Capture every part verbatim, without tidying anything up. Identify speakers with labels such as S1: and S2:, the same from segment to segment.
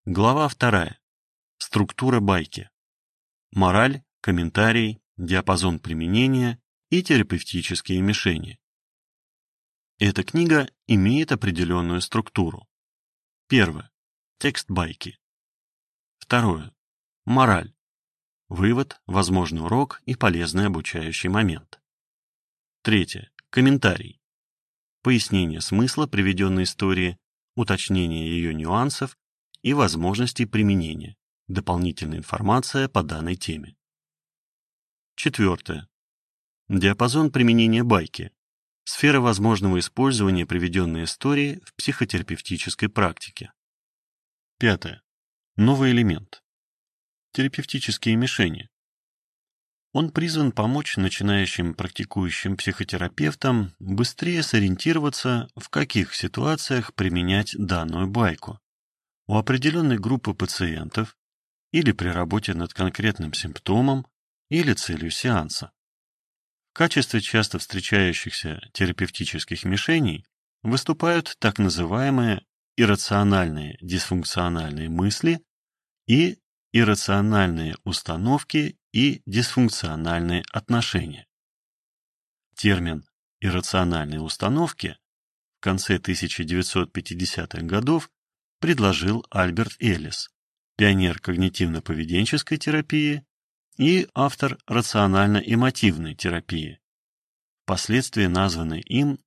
S1: Глава вторая. Структура байки. Мораль, комментарий, диапазон применения и терапевтические мишени. Эта книга имеет определенную структуру. Первое. Текст байки. Второе. Мораль. Вывод, возможный урок и полезный обучающий момент. Третье. Комментарий. Пояснение смысла приведенной истории, уточнение ее нюансов и возможностей применения, дополнительная информация по данной теме. Четвертое. Диапазон применения байки. Сфера возможного использования приведенной истории в психотерапевтической практике. Пятое. Новый элемент. Терапевтические мишени. Он призван помочь начинающим практикующим психотерапевтам быстрее сориентироваться, в каких ситуациях применять данную байку. У определенной группы пациентов или при работе над конкретным симптомом или целью сеанса. В качестве часто встречающихся терапевтических мишеней выступают так называемые иррациональные дисфункциональные мысли и иррациональные установки и дисфункциональные отношения. Термин «иррациональные установки» в конце тысяча девятьсот пятидесятых годов предложил Альберт Эллис, пионер когнитивно-поведенческой терапии и автор рационально-эмотивной терапии, впоследствии названной им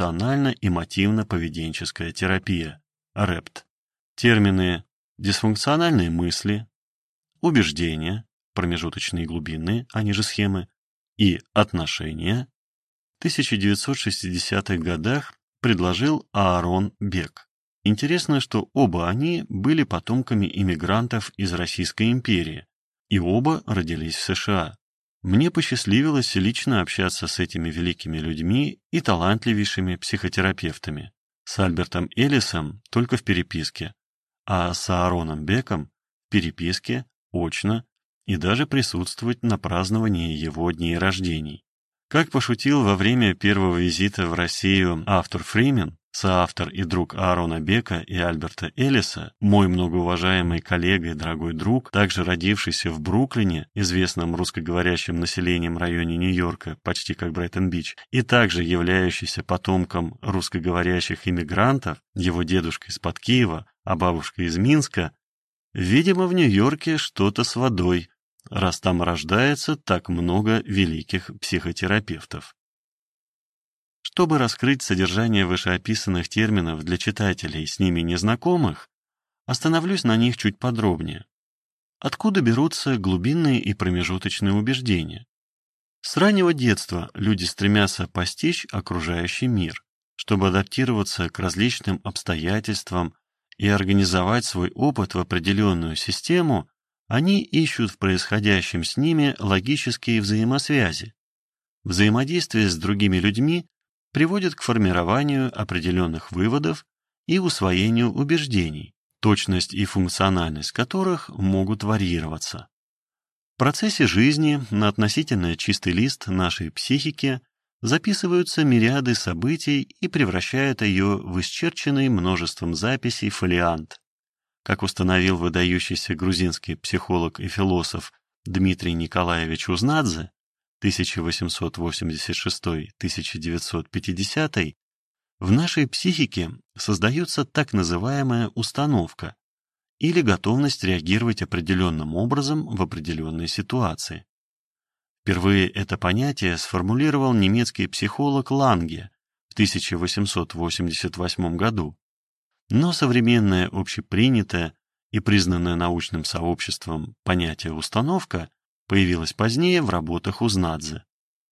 S1: рационально-эмотивно-поведенческая терапия, рэпт. Термины дисфункциональные мысли, убеждения, промежуточные глубинные, они же схемы, и отношения в тысяча девятьсот шестидесятых годах предложил Аарон Бек. Интересно, что оба они были потомками иммигрантов из Российской империи, и оба родились в США. Мне посчастливилось лично общаться с этими великими людьми и талантливейшими психотерапевтами. С Альбертом Эллисом только в переписке, а с Аароном Беком в переписке, очно, и даже присутствовать на праздновании его дней рождений. Как пошутил во время первого визита в Россию Артур Фримен, соавтор и друг Аарона Бека и Альберта Эллиса, мой многоуважаемый коллега и дорогой друг, также родившийся в Бруклине, известном русскоговорящим населением районе Нью-Йорка, почти как Брайтон-Бич, и также являющийся потомком русскоговорящих иммигрантов, его дедушка из-под Киева, а бабушка из Минска, видимо, в Нью-Йорке что-то с водой, раз там рождается так много великих психотерапевтов. Чтобы раскрыть содержание вышеописанных терминов для читателей с ними незнакомых, остановлюсь на них чуть подробнее. Откуда берутся глубинные и промежуточные убеждения? С раннего детства люди стремятся постичь окружающий мир, чтобы адаптироваться к различным обстоятельствам и организовать свой опыт в определенную систему. Они ищут в происходящем с ними логические взаимосвязи. Взаимодействие с другими людьми приводит к формированию определенных выводов и усвоению убеждений, точность и функциональность которых могут варьироваться. В процессе жизни на относительно чистый лист нашей психики записываются мириады событий и превращают ее в исчерченный множеством записей фолиант. Как установил выдающийся грузинский психолог и философ Дмитрий Николаевич Узнадзе, тысяча восемьсот восемьдесят шестой — тысяча девятьсот пятидесятый, в нашей психике создается так называемая установка или готовность реагировать определенным образом в определенной ситуации. Впервые это понятие сформулировал немецкий психолог Ланге в тысяча восемьсот восемьдесят восьмом году, но современное общепринятое и признанное научным сообществом понятие «установка» появилась позднее в работах Узнадзе.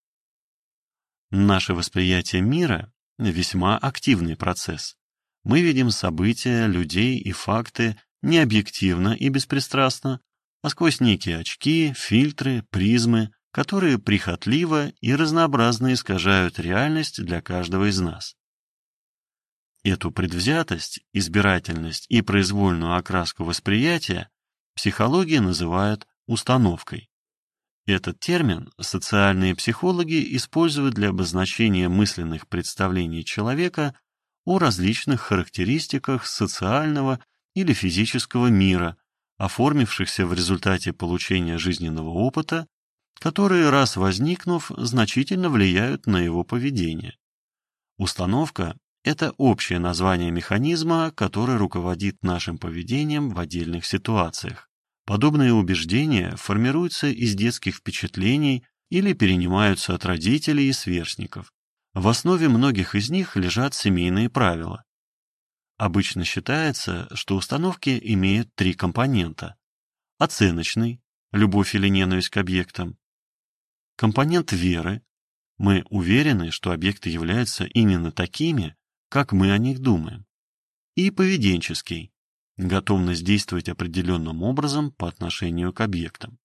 S1: Наше восприятие мира – весьма активный процесс. Мы видим события, людей и факты не объективно и беспристрастно, а сквозь некие очки, фильтры, призмы, которые прихотливо и разнообразно искажают реальность для каждого из нас. Эту предвзятость, избирательность и произвольную окраску восприятия психология называет установкой. Этот термин социальные психологи используют для обозначения мысленных представлений человека о различных характеристиках социального или физического мира, оформившихся в результате получения жизненного опыта, которые, раз возникнув, значительно влияют на его поведение. Установка – это общее название механизма, который руководит нашим поведением в отдельных ситуациях. Подобные убеждения формируются из детских впечатлений или перенимаются от родителей и сверстников. В основе многих из них лежат семейные правила. Обычно считается, что установки имеют три компонента. Оценочный – любовь или ненависть к объектам. Компонент веры – мы уверены, что объекты являются именно такими, как мы о них думаем. И поведенческий – готовность действовать определенным образом по отношению к объектам.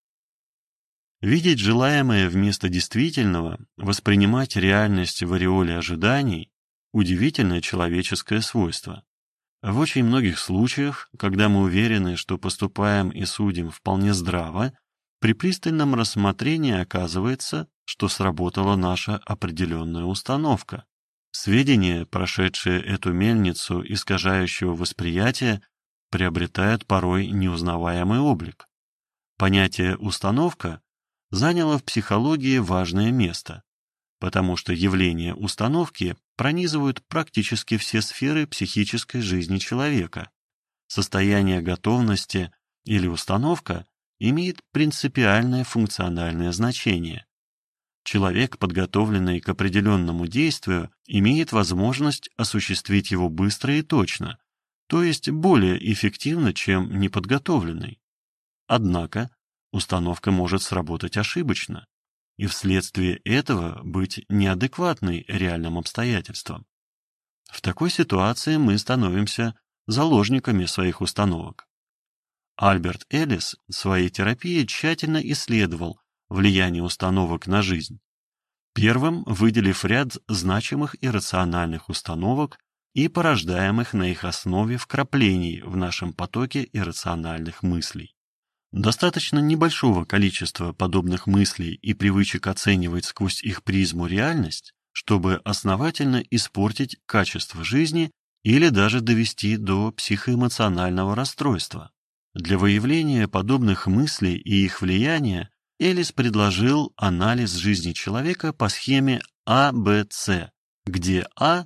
S1: Видеть желаемое вместо действительного, воспринимать реальность в ореоле ожиданий – удивительное человеческое свойство. В очень многих случаях, когда мы уверены, что поступаем и судим вполне здраво, при пристальном рассмотрении оказывается, что сработала наша определенная установка. Сведения, прошедшие эту мельницу искажающего восприятия, приобретают порой неузнаваемый облик. Понятие «установка» заняло в психологии важное место, потому что явления установки пронизывают практически все сферы психической жизни человека. Состояние готовности или установка имеет принципиальное функциональное значение. Человек, подготовленный к определенному действию, имеет возможность осуществить его быстро и точно, то есть более эффективно, чем неподготовленный. Однако установка может сработать ошибочно и вследствие этого быть неадекватной реальным обстоятельствам. В такой ситуации мы становимся заложниками своих установок. Альберт Эллис в своей терапии тщательно исследовал влияние установок на жизнь, первым выделив ряд значимых иррациональных установок и порождаемых на их основе вкраплений в нашем потоке иррациональных мыслей. Достаточно небольшого количества подобных мыслей и привычек оценивать сквозь их призму реальность, чтобы основательно испортить качество жизни или даже довести до психоэмоционального расстройства. Для выявления подобных мыслей и их влияния Эллис предложил анализ жизни человека по схеме А Бэ Цэ, где А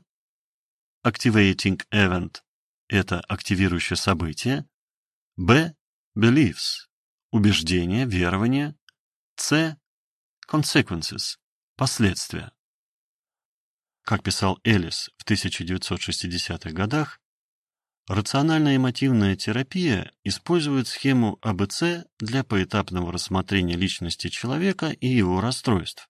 S1: – Activating Event – это активирующее событие, Б – Beliefs – убеждения, верования, С – Consequences – последствия. Как писал Эллис в тысяча девятьсот шестидесятых годах, рациональная эмотивная терапия использует схему А Бэ Цэ для поэтапного рассмотрения личности человека и его расстройств.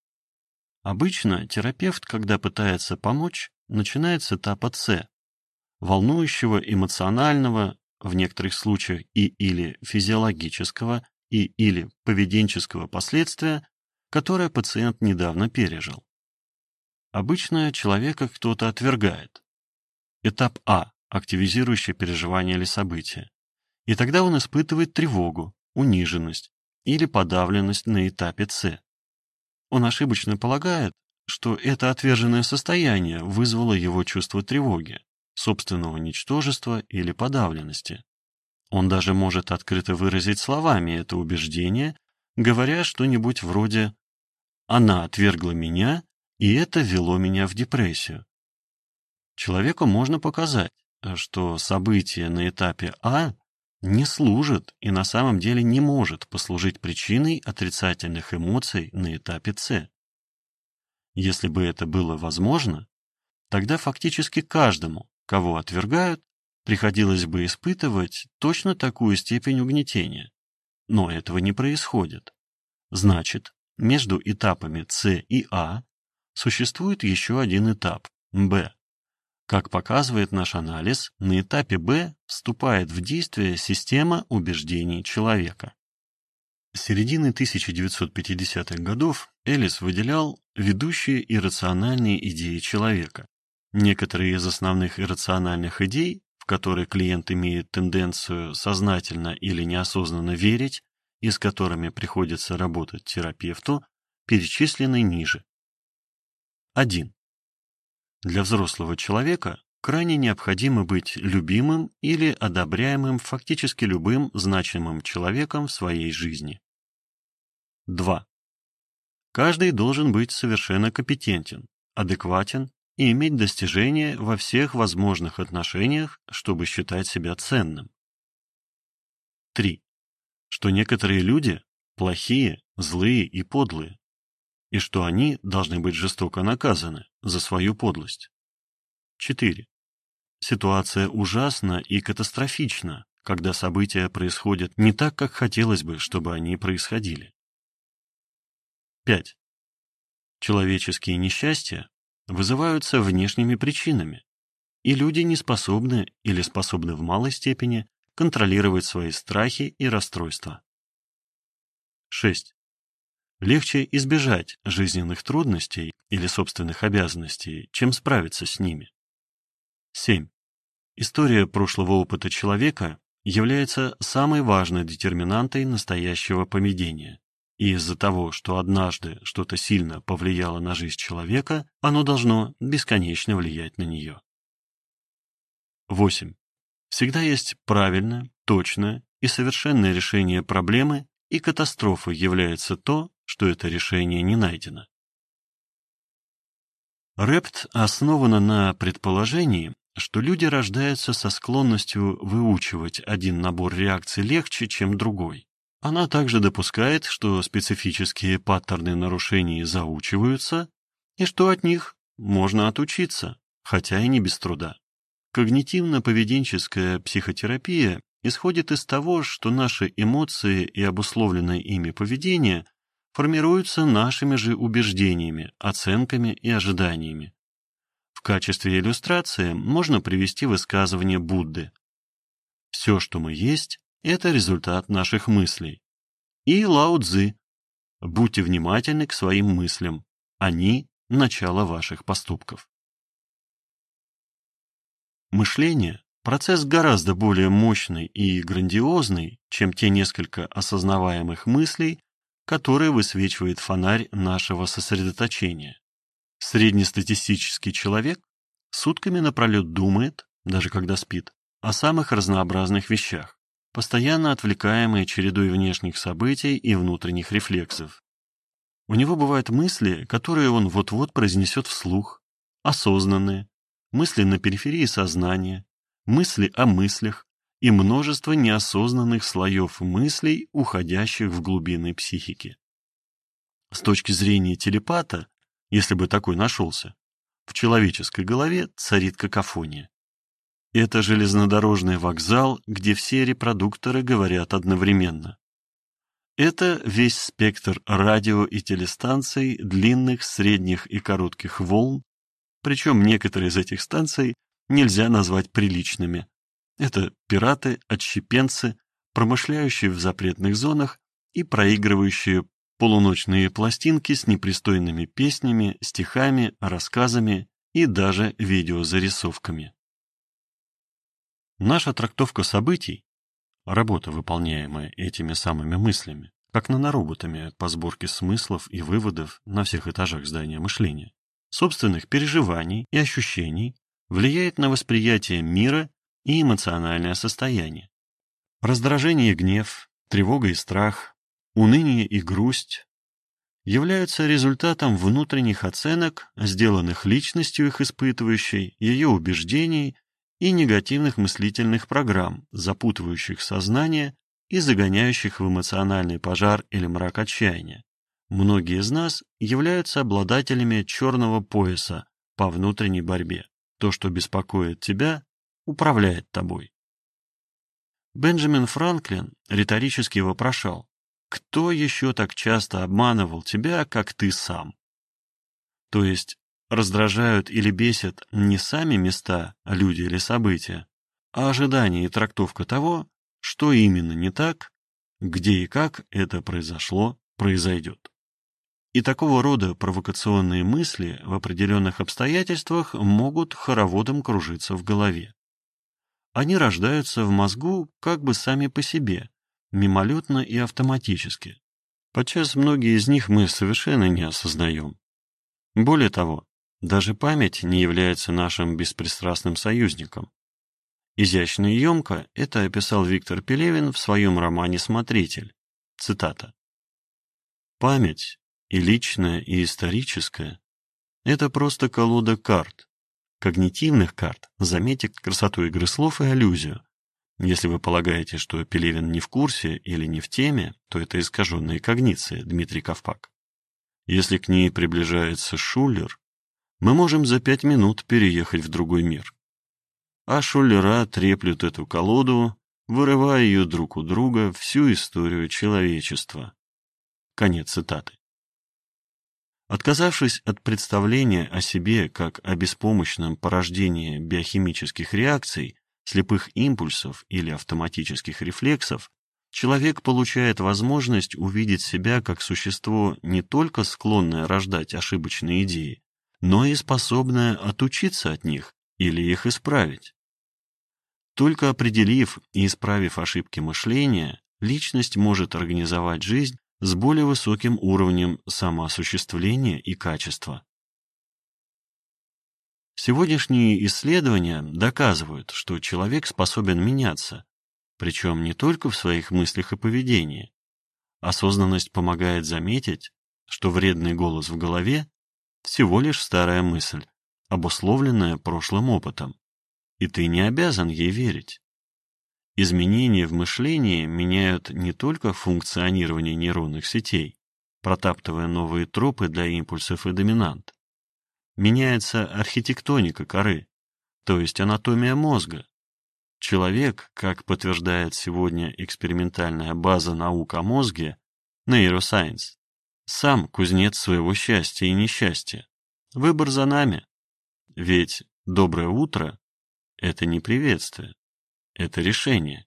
S1: Обычно терапевт, когда пытается помочь, начинает с этапа С, волнующего, эмоционального, в некоторых случаях и или физиологического, и или поведенческого последствия, которое пациент недавно пережил. Обычно человека кто-то отвергает. Этап А – активизирующее переживание или событие. И тогда он испытывает тревогу, униженность или подавленность на этапе С. Он ошибочно полагает, что это отверженное состояние вызвало его чувство тревоги, собственного ничтожества или подавленности. Он даже может открыто выразить словами это убеждение, говоря что-нибудь вроде «она отвергла меня, и это ввело меня в депрессию». Человеку можно показать, что событие на этапе А не служит и на самом деле не может послужить причиной отрицательных эмоций на этапе С. Если бы это было возможно, тогда фактически каждому, кого отвергают, приходилось бы испытывать точно такую степень угнетения. Но этого не происходит. Значит, между этапами С и А существует еще один этап – Б. Как показывает наш анализ, на этапе Б вступает в действие система убеждений человека. С середины тысяча девятьсот пятидесятых годов Эллис выделял ведущие иррациональные идеи человека. Некоторые из основных иррациональных идей, в которые клиент имеет тенденцию сознательно или неосознанно верить и с которыми приходится работать терапевту, перечислены ниже. один. Для взрослого человека крайне необходимо быть любимым или одобряемым фактически любым значимым человеком в своей жизни. два. Каждый должен быть совершенно компетентен, адекватен и иметь достижения во всех возможных отношениях, чтобы считать себя ценным. три. Что некоторые люди плохие, злые и подлые, и что они должны быть жестоко наказаны за свою подлость. четыре. Ситуация ужасна и катастрофична, когда события происходят не так, как хотелось бы, чтобы они происходили. пять. Человеческие несчастья вызываются внешними причинами, и люди не способны или способны в малой степени контролировать свои страхи и расстройства. шесть. Легче избежать жизненных трудностей или собственных обязанностей, чем справиться с ними. семь. История прошлого опыта человека является самой важной детерминантой настоящего поведения. И из-за того, что однажды что-то сильно повлияло на жизнь человека, оно должно бесконечно влиять на нее. восемь. Всегда есть правильное, точное и совершенное решение проблемы, и катастрофой является то, что это решение не найдено. Репт основана на предположении, что люди рождаются со склонностью выучивать один набор реакций легче, чем другой. Она также допускает, что специфические паттерны нарушений заучиваются, и что от них можно отучиться, хотя и не без труда. Когнитивно-поведенческая психотерапия исходит из того, что наши эмоции и обусловленное ими поведение формируются нашими же убеждениями, оценками и ожиданиями. В качестве иллюстрации можно привести высказывание Будды: «Все, что мы есть, это результат наших мыслей». И Лао Цзы: «Будьте внимательны к своим мыслям, они – начало ваших поступков». Мышление – процесс гораздо более мощный и грандиозный, чем те несколько осознаваемых мыслей, которые высвечивает фонарь нашего сосредоточения. Среднестатистический человек сутками напролет думает, даже когда спит, о самых разнообразных вещах, постоянно отвлекаемый чередой внешних событий и внутренних рефлексов. У него бывают мысли, которые он вот-вот произнесет вслух, осознанные, мысли на периферии сознания, мысли о мыслях и множество неосознанных слоев мыслей, уходящих в глубины психики. С точки зрения телепата, если бы такой нашелся, в человеческой голове царит какофония. Это железнодорожный вокзал, где все репродукторы говорят одновременно. Это весь спектр радио и телестанций длинных, средних и коротких волн, причем некоторые из этих станций нельзя назвать приличными. Это пираты, отщепенцы, промышляющие в запретных зонах и проигрывающие полуночные пластинки с непристойными песнями, стихами, рассказами и даже видеозарисовками. Наша трактовка событий, работа, выполняемая этими самыми мыслями, как нанороботами по сборке смыслов и выводов на всех этажах здания мышления, собственных переживаний и ощущений, влияет на восприятие мира и эмоциональное состояние. Раздражение и гнев, тревога и страх, уныние и грусть являются результатом внутренних оценок, сделанных личностью их испытывающей, ее убеждений и негативных мыслительных программ, запутывающих сознание и загоняющих в эмоциональный пожар или мрак отчаяния. Многие из нас являются обладателями черного пояса по внутренней борьбе. То, что беспокоит тебя, управляет тобой. Бенджамин Франклин риторически вопрошал: «Кто еще так часто обманывал тебя, как ты сам?» То есть раздражают или бесят не сами места, люди или события, а ожидание и трактовка того, что именно не так, где и как это произошло, произойдет. И такого рода провокационные мысли в определенных обстоятельствах могут хороводом кружиться в голове. Они рождаются в мозгу как бы сами по себе, мимолетно и автоматически. Подчас многие из них мы совершенно не осознаем. Более того, Даже память не является нашим беспристрастным союзником. Изящно и емко это описал Виктор Пелевин в своем романе «Смотритель». Цитата. «Память, и личная, и историческая, это просто колода карт, когнитивных карт, заметьте красоту игры слов и аллюзию. Если вы полагаете, что Пелевин не в курсе или не в теме, то это искаженные когниции, Дмитрий Ковпак. Если к ней приближается Шуллер, мы можем за пять минут переехать в другой мир. А Шуллера треплют эту колоду, вырывая ее друг у друга всю историю человечества». Конец цитаты. Отказавшись от представления о себе как о беспомощном порождении биохимических реакций, слепых импульсов или автоматических рефлексов, человек получает возможность увидеть себя как существо не только склонное рождать ошибочные идеи, но и способное отучиться от них или их исправить. Только определив и исправив ошибки мышления, личность может организовать жизнь с более высоким уровнем самоосуществления и качества. Сегодняшние исследования доказывают, что человек способен меняться, причем не только в своих мыслях и поведении. Осознанность помогает заметить, что вредный голос в голове – всего лишь старая мысль, обусловленная прошлым опытом, и ты не обязан ей верить. Изменения в мышлении меняют не только функционирование нейронных сетей, протаптывая новые тропы для импульсов и доминант. Меняется архитектоника коры, то есть анатомия мозга. Человек, как подтверждает сегодня экспериментальная база наук о мозге, Neuroscience, сам кузнец своего счастья и несчастья. Выбор за нами. Ведь «доброе утро» — это не приветствие. Это решение.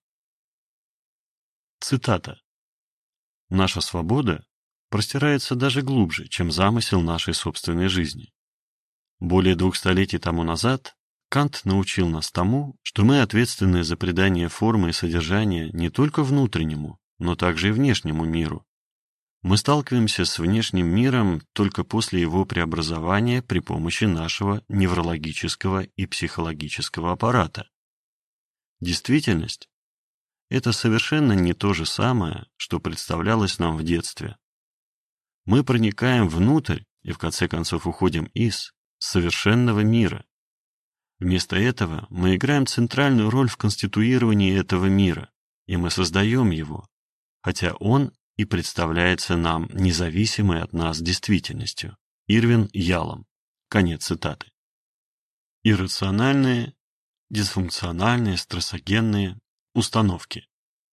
S1: Цитата. «Наша свобода простирается даже глубже, чем замысел нашей собственной жизни. Более двух столетий тому назад Кант научил нас тому, что мы ответственны за придание формы и содержания не только внутреннему, но также и внешнему миру. Мы сталкиваемся с внешним миром только после его преобразования при помощи нашего неврологического и психологического аппарата. Действительность – это совершенно не то же самое, что представлялось нам в детстве. Мы проникаем внутрь и в конце концов уходим из совершенного мира. Вместо этого мы играем центральную роль в конституировании этого мира, и мы создаем его, хотя он и представляется нам независимой от нас действительностью. Ирвин Ялом. Конец цитаты. Иррациональные, дисфункциональные, стрессогенные установки.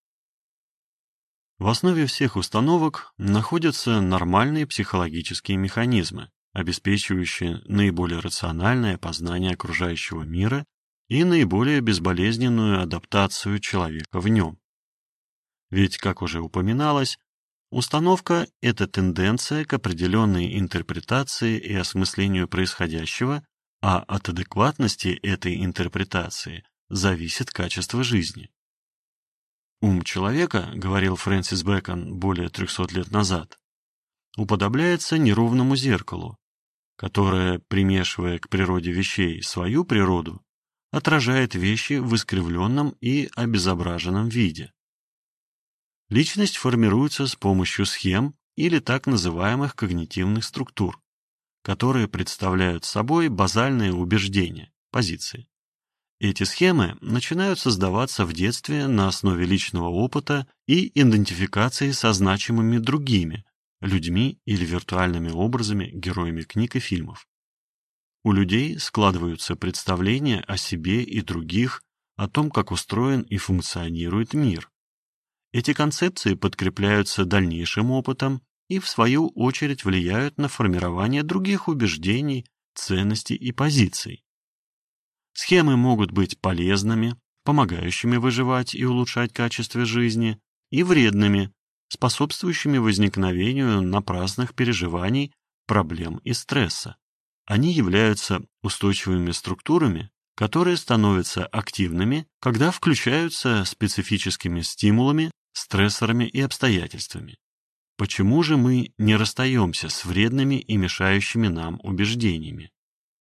S1: В основе всех установок находятся нормальные психологические механизмы, обеспечивающие наиболее рациональное познание окружающего мира и наиболее безболезненную адаптацию человека в нем. Ведь, как уже упоминалось, установка – это тенденция к определенной интерпретации и осмыслению происходящего, а от адекватности этой интерпретации зависит качество жизни. Ум человека, говорил Фрэнсис Бэкон более трехсот лет назад, уподобляется неровному зеркалу, которое, примешивая к природе вещей свою природу, отражает вещи в искривленном и обезображенном виде. Личность формируется с помощью схем или так называемых когнитивных структур, которые представляют собой базальные убеждения, позиции. Эти схемы начинают создаваться в детстве на основе личного опыта и идентификации со значимыми другими, людьми или виртуальными образами, героями книг и фильмов. У людей складываются представления о себе и других, о том, как устроен и функционирует мир. Эти концепции подкрепляются дальнейшим опытом и, в свою очередь, влияют на формирование других убеждений, ценностей и позиций. Схемы могут быть полезными, помогающими выживать и улучшать качество жизни, и вредными, способствующими возникновению напрасных переживаний, проблем и стресса. Они являются устойчивыми структурами, которые становятся активными, когда включаются специфическими стимулами, стрессорами и обстоятельствами. Почему же мы не расстаемся с вредными и мешающими нам убеждениями?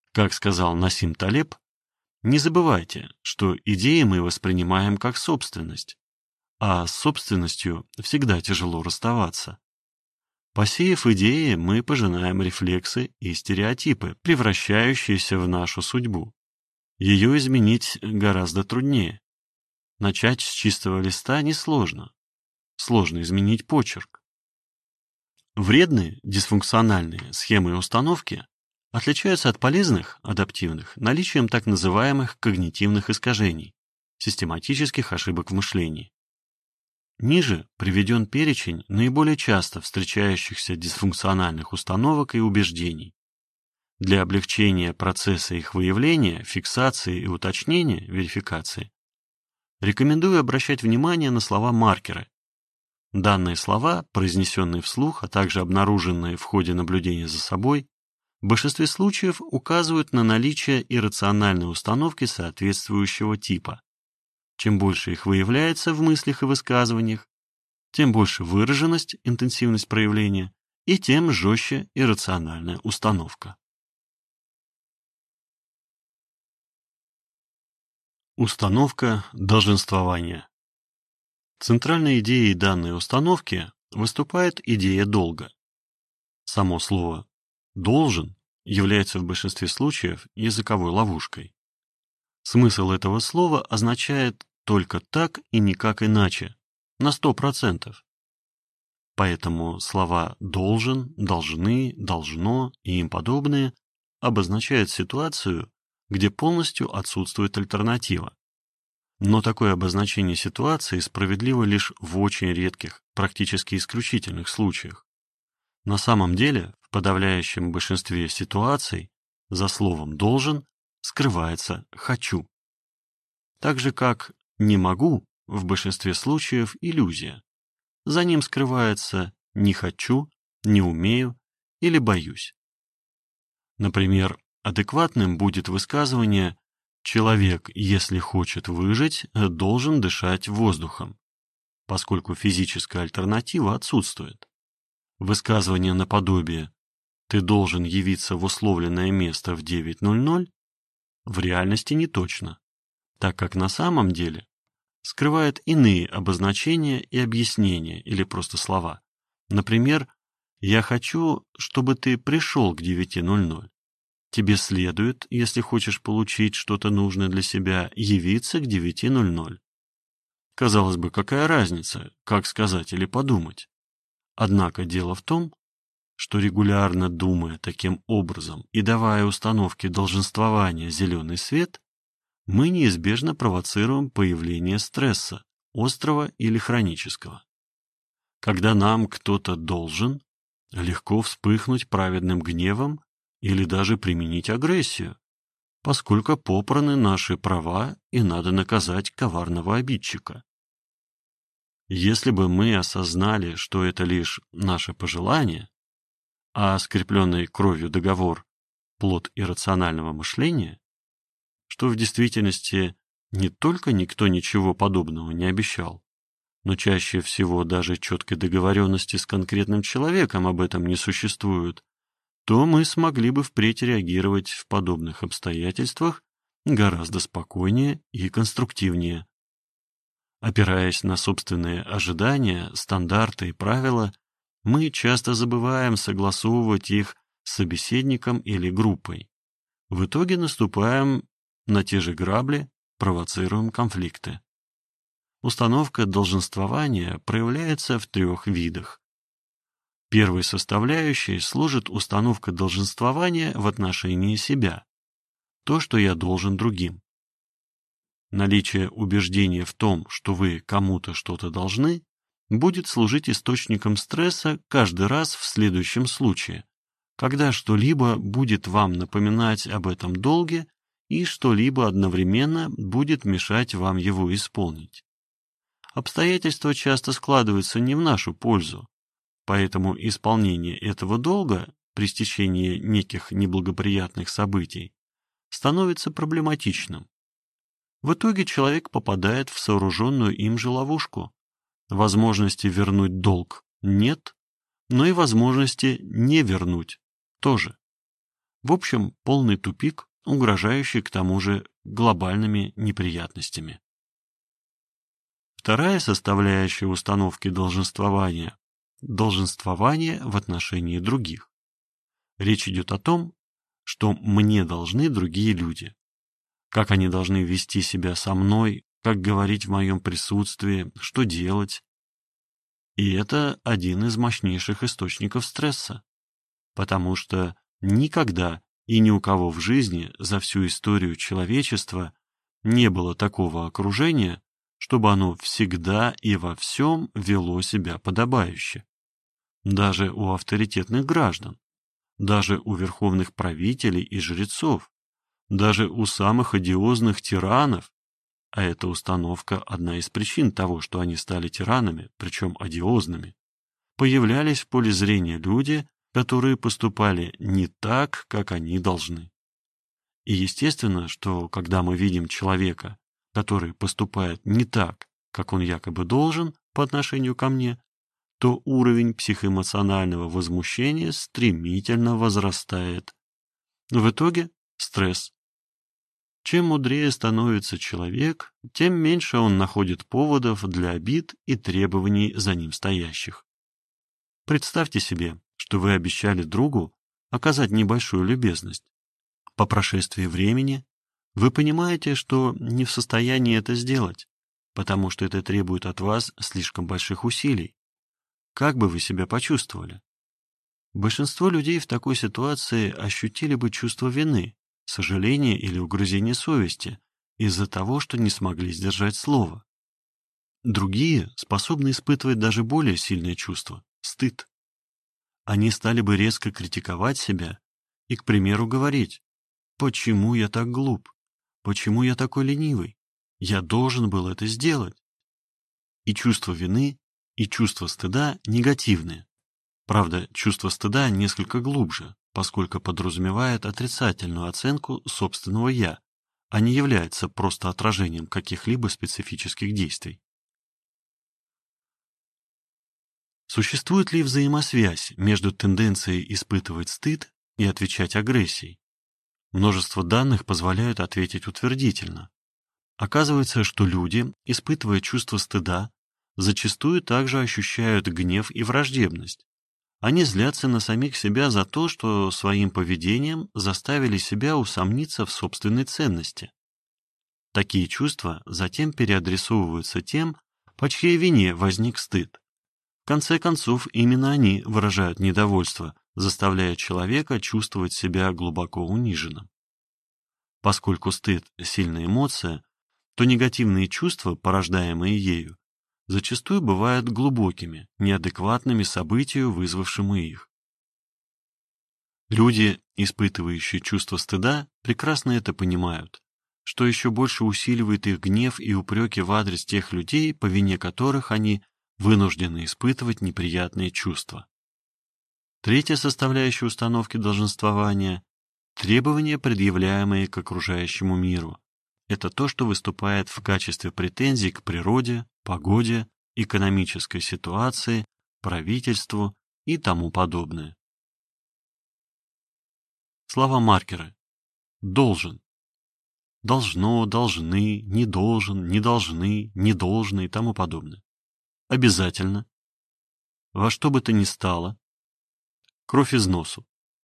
S1: Как сказал Насим Талеб, не забывайте, что идеи мы воспринимаем как собственность, а с собственностью всегда тяжело расставаться. Посеяв идеи, мы пожинаем рефлексы и стереотипы, превращающиеся в нашу судьбу. Ее изменить гораздо труднее. Начать с чистого листа несложно. Сложно изменить почерк. Вредные, дисфункциональные схемы и установки отличаются от полезных, адаптивных, наличием так называемых когнитивных искажений, систематических ошибок в мышлении. Ниже приведен перечень наиболее часто встречающихся дисфункциональных установок и убеждений. Для облегчения процесса их выявления, фиксации и уточнения, верификации, рекомендую обращать внимание на слова-маркеры. Данные слова, произнесенные вслух, а также обнаруженные в ходе наблюдения за собой, в большинстве случаев указывают на наличие иррациональной установки соответствующего типа. Чем больше их выявляется в мыслях и высказываниях, тем больше выраженность, интенсивность проявления, и тем жестче иррациональная установка. Установка долженствования. Центральной идеей данной установки выступает идея долга. Само слово «должен» является в большинстве случаев языковой ловушкой. Смысл этого слова означает только так и никак иначе, на сто процентов. Поэтому слова «должен», «должны», «должно» и им подобные обозначают ситуацию, где полностью отсутствует альтернатива. Но такое обозначение ситуации справедливо лишь в очень редких, практически исключительных случаях. На самом деле, в подавляющем большинстве ситуаций за словом «должен» скрывается «хочу». Так же, как «не могу» в большинстве случаев иллюзия. За ним скрывается «не хочу», «не умею» или «боюсь». Например, адекватным будет высказывание «человек, если хочет выжить, должен дышать воздухом», поскольку физическая альтернатива отсутствует. Высказывание наподобие «ты должен явиться в условленное место в девять ноль ноль» в реальности не точно, так как на самом деле скрывает иные обозначения и объяснения или просто слова. Например, «я хочу, чтобы ты пришел к девяти ноль ноль». Тебе следует, если хочешь получить что-то нужное для себя, явиться к девяти ноль ноль. Казалось бы, какая разница, как сказать или подумать? Однако дело в том, что регулярно думая таким образом и давая установке долженствования зеленый свет, мы неизбежно провоцируем появление стресса, острого или хронического. Когда нам кто-то должен, легко вспыхнуть праведным гневом или даже применить агрессию, поскольку попраны наши права и надо наказать коварного обидчика. Если бы мы осознали, что это лишь наше пожелание, а скрепленный кровью договор – плод иррационального мышления, что в действительности не только никто ничего подобного не обещал, но чаще всего даже четкой договоренности с конкретным человеком об этом не существует, то мы смогли бы впредь реагировать в подобных обстоятельствах гораздо спокойнее и конструктивнее. Опираясь на собственные ожидания, стандарты и правила, мы часто забываем согласовывать их с собеседником или группой. В итоге наступаем на те же грабли, провоцируем конфликты. Установка долженствования проявляется в трех видах. Первой составляющей служит установка долженствования в отношении себя, то, что я должен другим. Наличие убеждения в том, что вы кому-то что-то должны, будет служить источником стресса каждый раз в следующем случае, когда что-либо будет вам напоминать об этом долге и что-либо одновременно будет мешать вам его исполнить. Обстоятельства часто складываются не в нашу пользу, поэтому исполнение этого долга при стечении неких неблагоприятных событий становится проблематичным. В итоге человек попадает в сооруженную им же ловушку. Возможности вернуть долг нет, но и возможности не вернуть тоже. В общем, полный тупик, угрожающий к тому же глобальными неприятностями. Вторая составляющая установки долженствования – долженствование в отношении других. Речь идет о том, что мне должны другие люди, как они должны вести себя со мной, как говорить в моем присутствии, что делать. И это один из мощнейших источников стресса, потому что никогда и ни у кого в жизни за всю историю человечества не было такого окружения, чтобы оно всегда и во всем вело себя подобающе. Даже у авторитетных граждан, даже у верховных правителей и жрецов, даже у самых одиозных тиранов, а эта установка одна из причин того, что они стали тиранами, причем одиозными, появлялись в поле зрения люди, которые поступали не так, как они должны. И естественно, что когда мы видим человека, который поступает не так, как он якобы должен по отношению ко мне, то уровень психоэмоционального возмущения стремительно возрастает. В итоге стресс. Чем мудрее становится человек, тем меньше он находит поводов для обид и требований за ним стоящих. Представьте себе, что вы обещали другу оказать небольшую любезность. По прошествии времени вы понимаете, что не в состоянии это сделать, потому что это требует от вас слишком больших усилий. Как бы вы себя почувствовали? Большинство людей в такой ситуации ощутили бы чувство вины, сожаления или угрызения совести из-за того, что не смогли сдержать слово. Другие способны испытывать даже более сильное чувство – стыд. Они стали бы резко критиковать себя и, к примеру, говорить: «Почему я так глуп? Почему я такой ленивый? Я должен был это сделать». И чувство вины, и чувство стыда негативные. Правда, чувство стыда несколько глубже, поскольку подразумевает отрицательную оценку собственного «я», а не является просто отражением каких-либо специфических действий. Существует ли взаимосвязь между тенденцией испытывать стыд и отвечать агрессией? Множество данных позволяют ответить утвердительно. Оказывается, что люди, испытывая чувство стыда, зачастую также ощущают гнев и враждебность. Они злятся на самих себя за то, что своим поведением заставили себя усомниться в собственной ценности. Такие чувства затем переадресовываются тем, по чьей вине возник стыд. В конце концов, именно они выражают недовольство, заставляя человека чувствовать себя глубоко униженным. Поскольку стыд – сильная эмоция, то негативные чувства, порождаемые ею, зачастую бывают глубокими, неадекватными событию, вызвавшему их. Люди, испытывающие чувство стыда, прекрасно это понимают, что еще больше усиливает их гнев и упреки в адрес тех людей, по вине которых они вынуждены испытывать неприятные чувства. Третья составляющая установки долженствования – требования, предъявляемые к окружающему миру. Это то, что выступает в качестве претензий к природе, погоде, экономической ситуации, правительству и тому подобное. Слова-маркеры. Должен. Должно, должны, не должен, не должны, не должны и тому подобное. Обязательно. Во что бы то ни стало. Кровь из носу.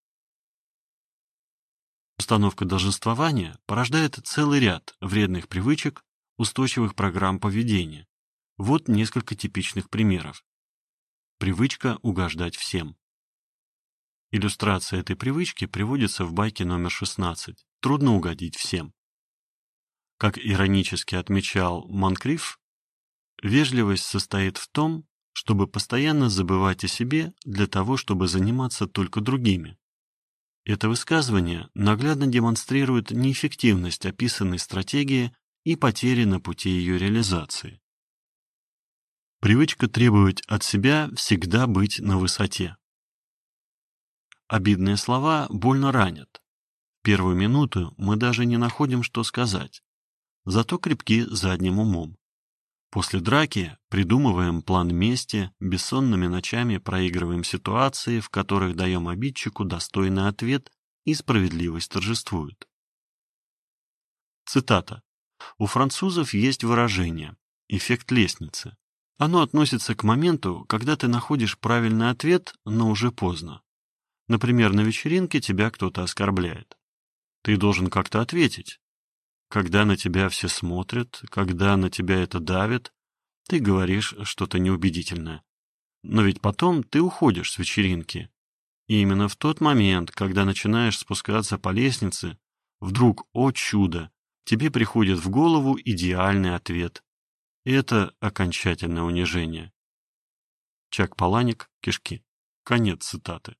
S1: Установка долженствования порождает целый ряд вредных привычек, устойчивых программ поведения. Вот несколько типичных примеров. Привычка угождать всем. Иллюстрация этой привычки приводится в байке номер шестнадцать. Трудно угодить всем. Как иронически отмечал Монкриф, вежливость состоит в том, чтобы постоянно забывать о себе для того, чтобы заниматься только другими. Это высказывание наглядно демонстрирует неэффективность описанной стратегии и потери на пути ее реализации. Привычка требовать от себя всегда быть на высоте. Обидные слова больно ранят. В первую минуту мы даже не находим, что сказать. Зато крепки задним умом. После драки придумываем план мести, бессонными ночами проигрываем ситуации, в которых даем обидчику достойный ответ и справедливость торжествует. Цитата. У французов есть выражение «эффект лестницы». Оно относится к моменту, когда ты находишь правильный ответ, но уже поздно. Например, на вечеринке тебя кто-то оскорбляет. Ты должен как-то ответить. Когда на тебя все смотрят, когда на тебя это давит, ты говоришь что-то неубедительное. Но ведь потом ты уходишь с вечеринки. И именно в тот момент, когда начинаешь спускаться по лестнице, вдруг, о чудо, тебе приходит в голову идеальный ответ. И это окончательное унижение. Чак Паланик, Кишки. Конец цитаты.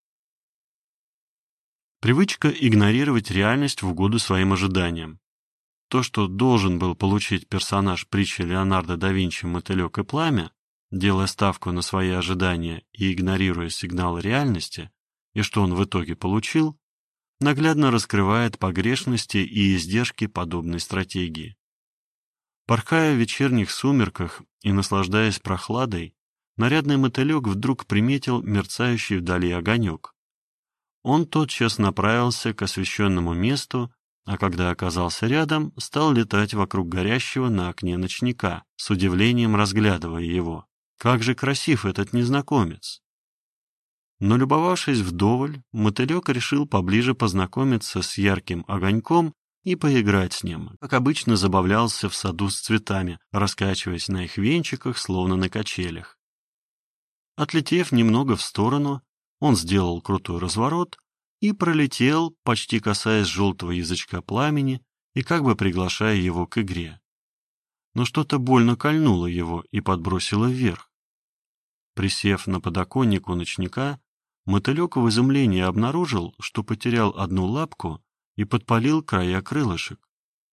S1: Привычка игнорировать реальность в угоду своим ожиданиям. То, что должен был получить персонаж притчи Леонардо да Винчи «Мотылек и пламя», делая ставку на свои ожидания и игнорируя сигналы реальности, и что он в итоге получил, наглядно раскрывает погрешности и издержки подобной стратегии. Порхая в вечерних сумерках и наслаждаясь прохладой, нарядный мотылек вдруг приметил мерцающий вдали огонек. Он тотчас направился к освещенному месту, а когда оказался рядом, стал летать вокруг горящего на окне ночника, с удивлением разглядывая его. Как же красив этот незнакомец! Но, любовавшись вдоволь, мотылек решил поближе познакомиться с ярким огоньком и поиграть с ним, как обычно забавлялся в саду с цветами, раскачиваясь на их венчиках, словно на качелях. Отлетев немного в сторону, он сделал крутой разворот и пролетел, почти касаясь желтого язычка пламени и как бы приглашая его к игре. Но что-то больно кольнуло его и подбросило вверх. Присев на подоконник у ночника, мотылек в изумлении обнаружил, что потерял одну лапку и подпалил края крылышек.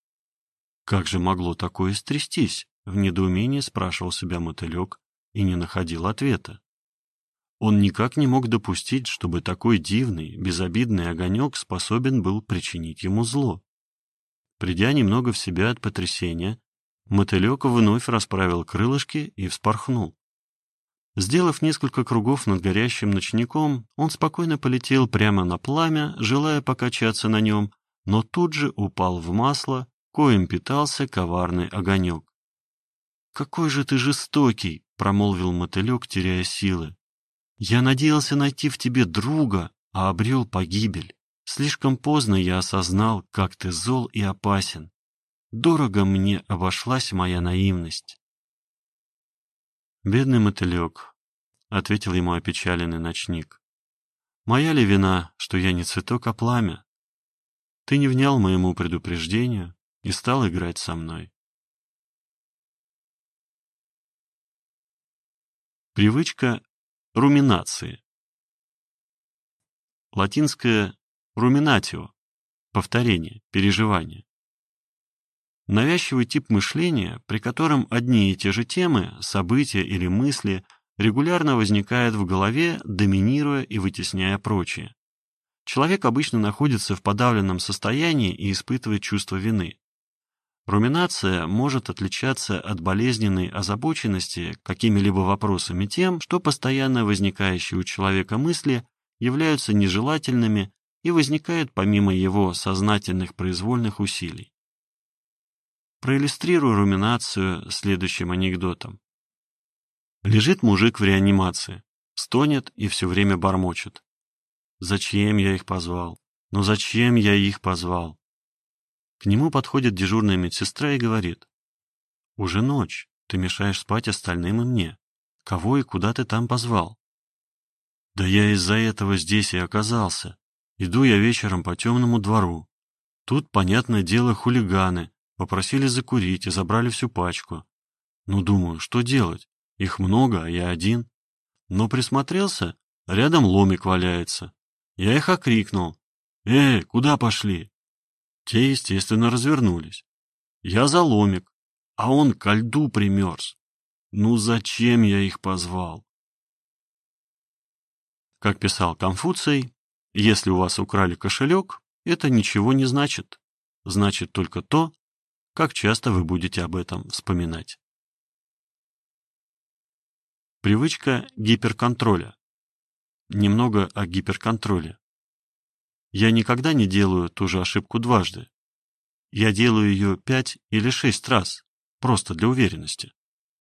S1: Как же могло такое стрястись? В недоумении спрашивал себя мотылек и не находил ответа. Он никак не мог допустить, чтобы такой дивный, безобидный огонек способен был причинить ему зло. Придя немного в себя от потрясения, мотылек вновь расправил крылышки и вспорхнул. Сделав несколько кругов над горящим ночником, он спокойно полетел прямо на пламя, желая покачаться на нем, но тут же упал в масло, коим питался коварный огонек. «Какой же ты жестокий!» — промолвил мотылек, теряя силы. «Я надеялся найти в тебе друга, а обрел погибель. Слишком поздно я осознал, как ты зол и опасен. Дорого мне обошлась моя наивность». «Бедный мотылек», — ответил ему опечаленный ночник. «Моя ли вина, что я не цветок, а пламя? Ты не внял моему предупреждению и стал играть со мной». Привычка руминации. Латинское ruminatio — повторение, переживание. Навязчивый тип мышления, при котором одни и те же темы, события или мысли регулярно возникают в голове, доминируя и вытесняя прочие. Человек обычно находится в подавленном состоянии и испытывает чувство вины. Руминация может отличаться от болезненной озабоченности какими-либо вопросами тем, что постоянно возникающие у человека мысли являются нежелательными и возникают помимо его сознательных произвольных усилий. Проиллюстрирую руминацию следующим анекдотом. Лежит мужик в реанимации, стонет и все время бормочет. «Зачем я их позвал? Ну зачем я их позвал?» К нему подходит дежурная медсестра и говорит: «Уже ночь, ты мешаешь спать остальным и мне. Кого и куда ты там позвал?» «Да я из-за этого здесь и оказался. Иду я вечером по темному двору. Тут, понятное дело, хулиганы. Попросили закурить и забрали всю пачку. Ну, думаю, что делать? Их много, а я один. Но присмотрелся, рядом ломик валяется. Я их окрикнул: «Эй, куда пошли?» Те, естественно, развернулись. Я за ломик, а он ко льду примерз. Ну зачем я их позвал? Как писал Конфуций, если у вас украли кошелек, это ничего не значит. Значит только то, как часто вы будете об этом вспоминать. Привычка гиперконтроля. Немного о гиперконтроле. Я никогда не делаю ту же ошибку дважды. Я делаю ее пять или шесть раз, просто для уверенности.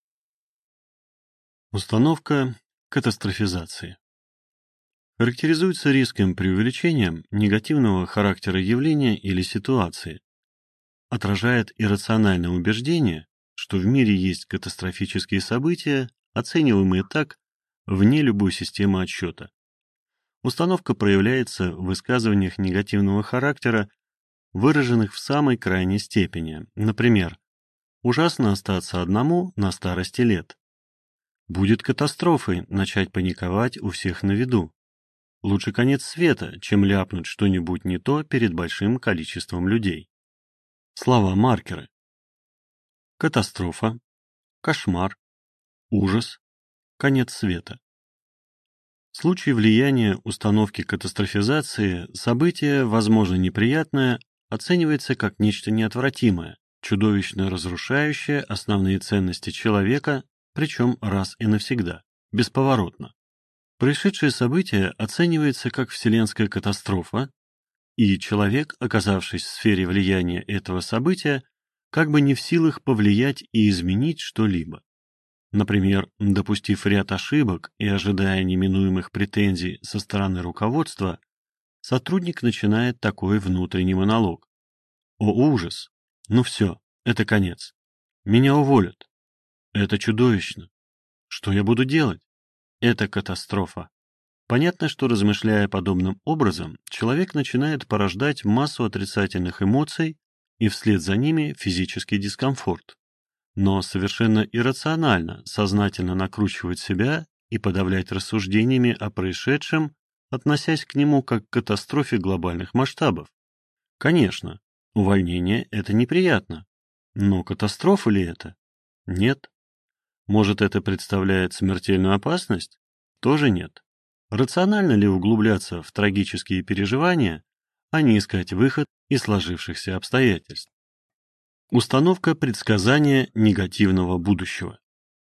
S1: Установка катастрофизации характеризуется резким преувеличением негативного характера явления или ситуации, отражает иррациональное убеждение, что в мире есть катастрофические события, оцениваемые так, вне любой системы отсчета. Установка проявляется в высказываниях негативного характера, выраженных в самой крайней степени. Например, «Ужасно остаться одному на старости лет». «Будет катастрофой начать паниковать у всех на виду». «Лучше конец света, чем ляпнуть что-нибудь не то перед большим количеством людей». Слова-маркеры. Катастрофа, кошмар, ужас, конец света. В случае влияния установки катастрофизации событие, возможно неприятное, оценивается как нечто неотвратимое, чудовищно разрушающее основные ценности человека, причем раз и навсегда, бесповоротно. Происшедшее событие оценивается как вселенская катастрофа, и человек, оказавшись в сфере влияния этого события, как бы не в силах повлиять и изменить что-либо. Например, допустив ряд ошибок и ожидая неминуемых претензий со стороны руководства, сотрудник начинает такой внутренний монолог. «О, ужас! Ну все, это конец. Меня уволят. Это чудовищно. Что я буду делать? Это катастрофа». Понятно, что, размышляя подобным образом, человек начинает порождать массу отрицательных эмоций и вслед за ними физический дискомфорт. Но совершенно иррационально сознательно накручивать себя и подавлять рассуждениями о происшедшем, относясь к нему как к катастрофе глобальных масштабов. Конечно, увольнение – это неприятно. Но катастрофа ли это? Нет. Может, это представляет смертельную опасность? Тоже нет. Рационально ли углубляться в трагические переживания, а не искать выход из сложившихся обстоятельств? Установка предсказания негативного будущего.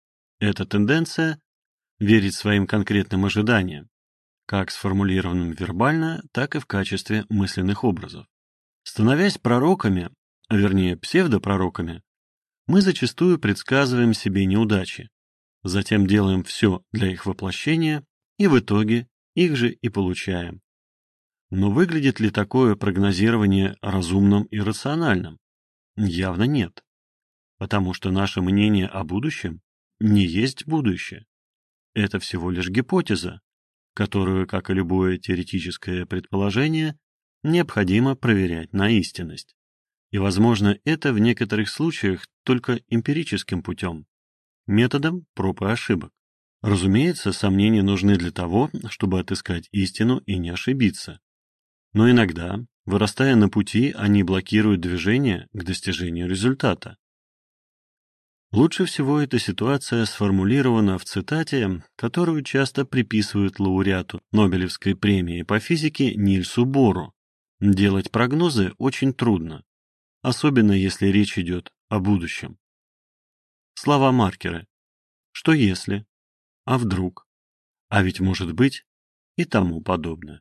S1: Эта тенденция верить своим конкретным ожиданиям, как сформулированным вербально, так и в качестве мысленных образов. Становясь пророками, а вернее псевдопророками, мы зачастую предсказываем себе неудачи, затем делаем все для их воплощения, и в итоге их же и получаем. Но выглядит ли такое прогнозирование разумным и рациональным? Явно нет, потому что наше мнение о будущем не есть будущее. Это всего лишь гипотеза, которую, как и любое теоретическое предположение, необходимо проверять на истинность. И, возможно, это в некоторых случаях только эмпирическим путем, методом проб и ошибок. Разумеется, сомнения нужны для того, чтобы отыскать истину и не ошибиться. Но иногда, вырастая на пути, они блокируют движение к достижению результата. Лучше всего эта ситуация сформулирована в цитате, которую часто приписывают лауреату Нобелевской премии по физике Нильсу Бору. «Делать прогнозы очень трудно, особенно если речь идет о будущем». Слова-маркеры. Что если? А вдруг? А ведь может быть и тому подобное.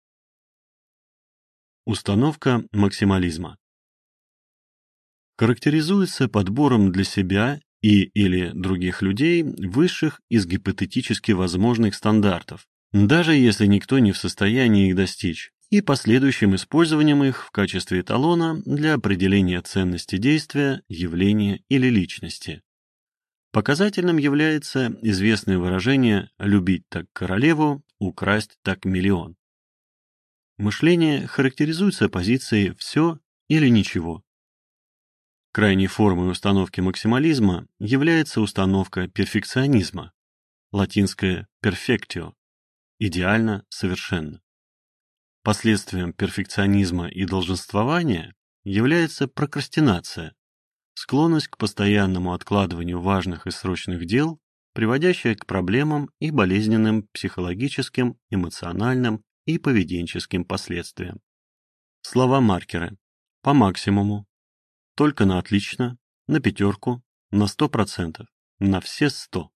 S1: Установка максимализма характеризуется подбором для себя и или других людей высших из гипотетически возможных стандартов, даже если никто не в состоянии их достичь, и последующим использованием их в качестве эталона для определения ценности действия, явления или личности. Показательным является известное выражение «любить так королеву, украсть так миллион». Мышление характеризуется позицией «все или ничего». Крайней формой установки максимализма является установка перфекционизма, латинское perfectio, идеально, совершенно. Последствием перфекционизма и долженствования является прокрастинация, склонность к постоянному откладыванию важных и срочных дел, приводящая к проблемам и болезненным психологическим, эмоциональным и поведенческим последствиям. Слова-маркеры. По максимуму. Только на отлично, на пятерку, на сто процентов, на все сто.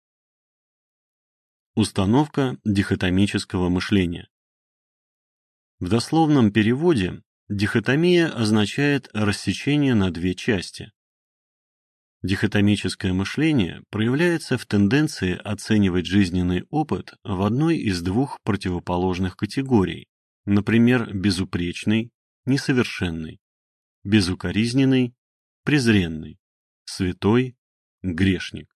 S1: Установка дихотомического мышления. В дословном переводе дихотомия означает рассечение на две части. Дихотомическое мышление проявляется в тенденции оценивать жизненный опыт в одной из двух противоположных категорий, например, безупречный, несовершенный, безукоризненный, презренный, святой, грешник.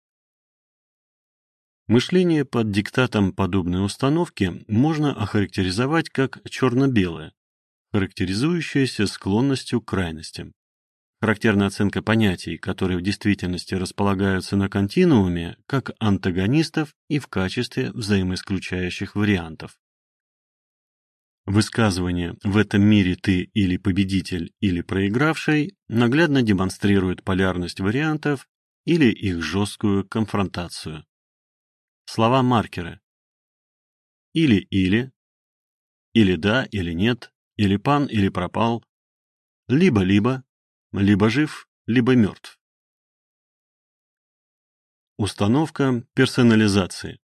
S1: Мышление под диктатом подобной установки можно охарактеризовать как черно-белое, характеризующееся склонностью к крайностям. Характерна оценка понятий, которые в действительности располагаются на континууме, как антагонистов и в качестве взаимоисключающих вариантов. Высказывание «в этом мире ты или победитель, или проигравший» наглядно демонстрирует полярность вариантов или их жесткую конфронтацию. Слова-маркеры. Или-или, или да, или нет, или пан, или пропал, либо-либо, либо жив, либо мертв. Установка персонализации.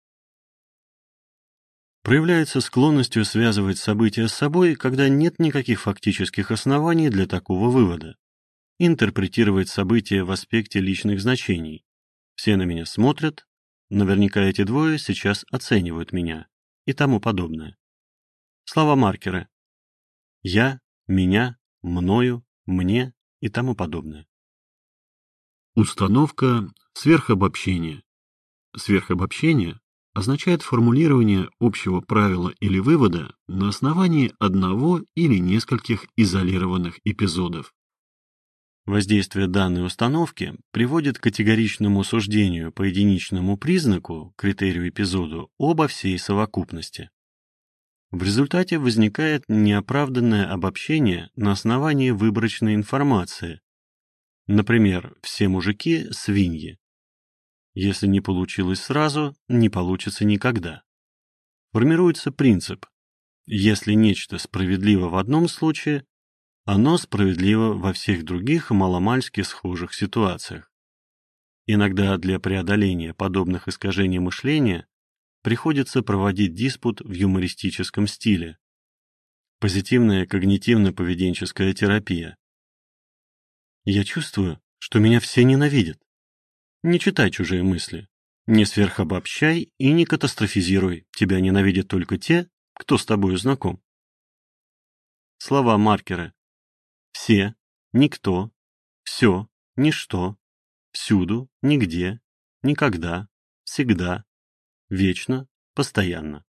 S1: Проявляется склонностью связывать события с собой, когда нет никаких фактических оснований для такого вывода. Интерпретировать события в аспекте личных значений. Все на меня смотрят, наверняка эти двое сейчас оценивают меня и тому подобное. Слова-маркеры. Я, меня, мною, мне и тому подобное. Установка сверхобобщения. Сверхобобщение означает формулирование общего правила или вывода на основании одного или нескольких изолированных эпизодов. Воздействие данной установки приводит к категоричному суждению по единичному признаку, критерию эпизоду, обо всей совокупности. В результате возникает неоправданное обобщение на основании выборочной информации. Например, все мужики – свиньи. Если не получилось сразу, не получится никогда. Формируется принцип: если нечто справедливо в одном случае, оно справедливо во всех других маломальски схожих ситуациях. Иногда для преодоления подобных искажений мышления приходится проводить диспут в юмористическом стиле. Позитивная когнитивно-поведенческая терапия. Я чувствую, что меня все ненавидят. Не читай чужие мысли, не сверхобобщай и не катастрофизируй. Тебя ненавидят только те, кто с тобой знаком. Слова-маркеры. Все, никто, все, ничто, всюду, нигде, никогда, всегда, вечно, постоянно.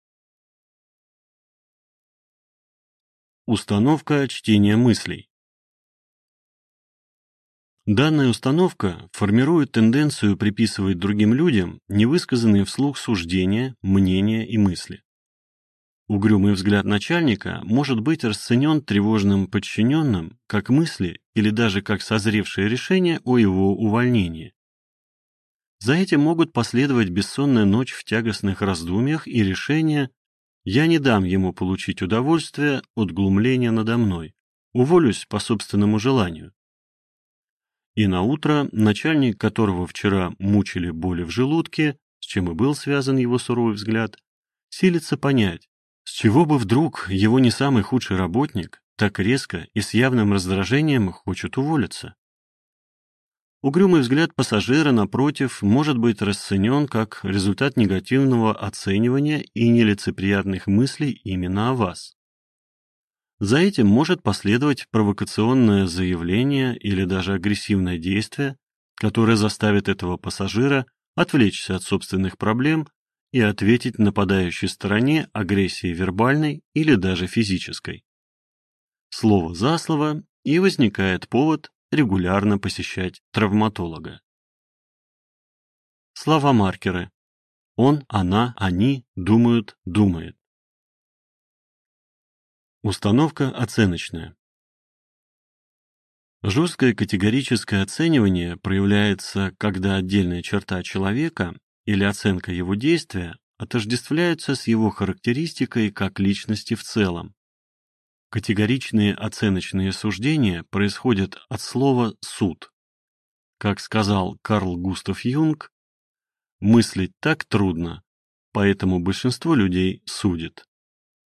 S1: Установка чтения мыслей. Данная установка формирует тенденцию приписывать другим людям невысказанные вслух суждения, мнения и мысли. Угрюмый взгляд начальника может быть расценен тревожным подчиненным как мысли или даже как созревшее решение о его увольнении. За этим могут последовать бессонная ночь в тягостных раздумьях и решение «я не дам ему получить удовольствие от глумления надо мной, уволюсь по собственному желанию». И наутро начальник, которого вчера мучили боли в желудке, с чем и был связан его суровый взгляд, силится понять, с чего бы вдруг его не самый худший работник так резко и с явным раздражением хочет уволиться. Угрюмый взгляд пассажира, напротив, может быть расценен как результат негативного оценивания и нелицеприятных мыслей именно о вас. За этим может последовать провокационное заявление или даже агрессивное действие, которое заставит этого пассажира отвлечься от собственных проблем и ответить нападающей стороне агрессией вербальной или даже физической. Слово за слово, и возникает повод регулярно посещать травматолога. Слова-маркеры. Он, она, они думают, думает. Установка оценочная. Жесткое категорическое оценивание проявляется, когда отдельная черта человека или оценка его действия отождествляются с его характеристикой как личности в целом. Категоричные оценочные суждения происходят от слова «суд». Как сказал Карл Густав Юнг, мыслить так трудно, поэтому большинство людей судит.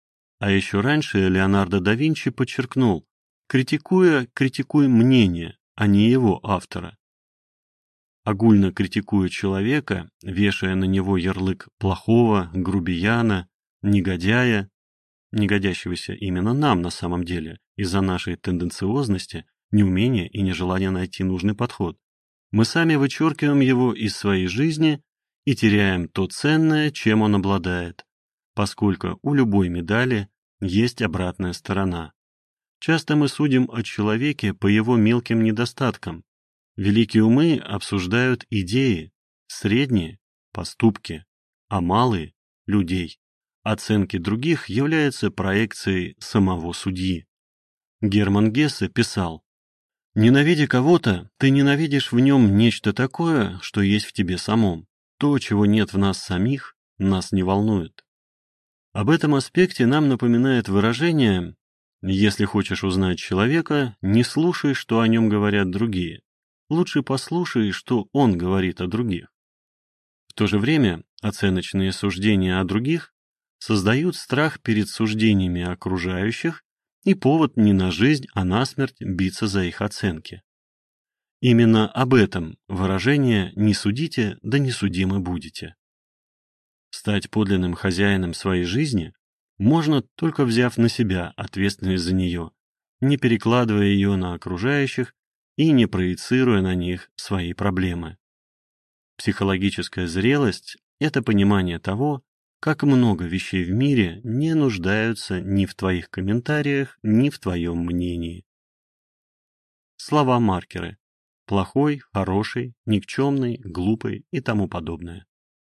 S1: А еще раньше Леонардо да Винчи подчеркнул: критикуя, критикуй мнение, а не его автора. Огульно критикуя человека, вешая на него ярлык плохого, грубияна, негодяя, не годящегося именно нам на самом деле, из-за нашей тенденциозности, неумения и нежелания найти нужный подход, мы сами вычеркиваем его из своей жизни и теряем то ценное, чем он обладает, поскольку у любой медали есть обратная сторона. Часто мы судим о человеке по его мелким недостаткам. Великие умы обсуждают идеи, средние – поступки, а малые – людей. Оценки других являются проекцией самого судьи. Герман Гессе писал: «Ненавидя кого-то, ты ненавидишь в нем нечто такое, что есть в тебе самом. То, чего нет в нас самих, нас не волнует». Об этом аспекте нам напоминает выражение: «Если хочешь узнать человека, не слушай, что о нем говорят другие. Лучше послушай, что он говорит о других». В то же время оценочные суждения о других создают страх перед суждениями окружающих и повод не на жизнь, а на смерть биться за их оценки. Именно об этом выражение «не судите, да не судимы будете». Стать подлинным хозяином своей жизни можно, только взяв на себя ответственность за нее, не перекладывая ее на окружающих и не проецируя на них свои проблемы. Психологическая зрелость – это понимание того, как много вещей в мире не нуждаются ни в твоих комментариях, ни в твоем мнении. Слова-маркеры: плохой, хороший, никчемный, глупый и тому подобное.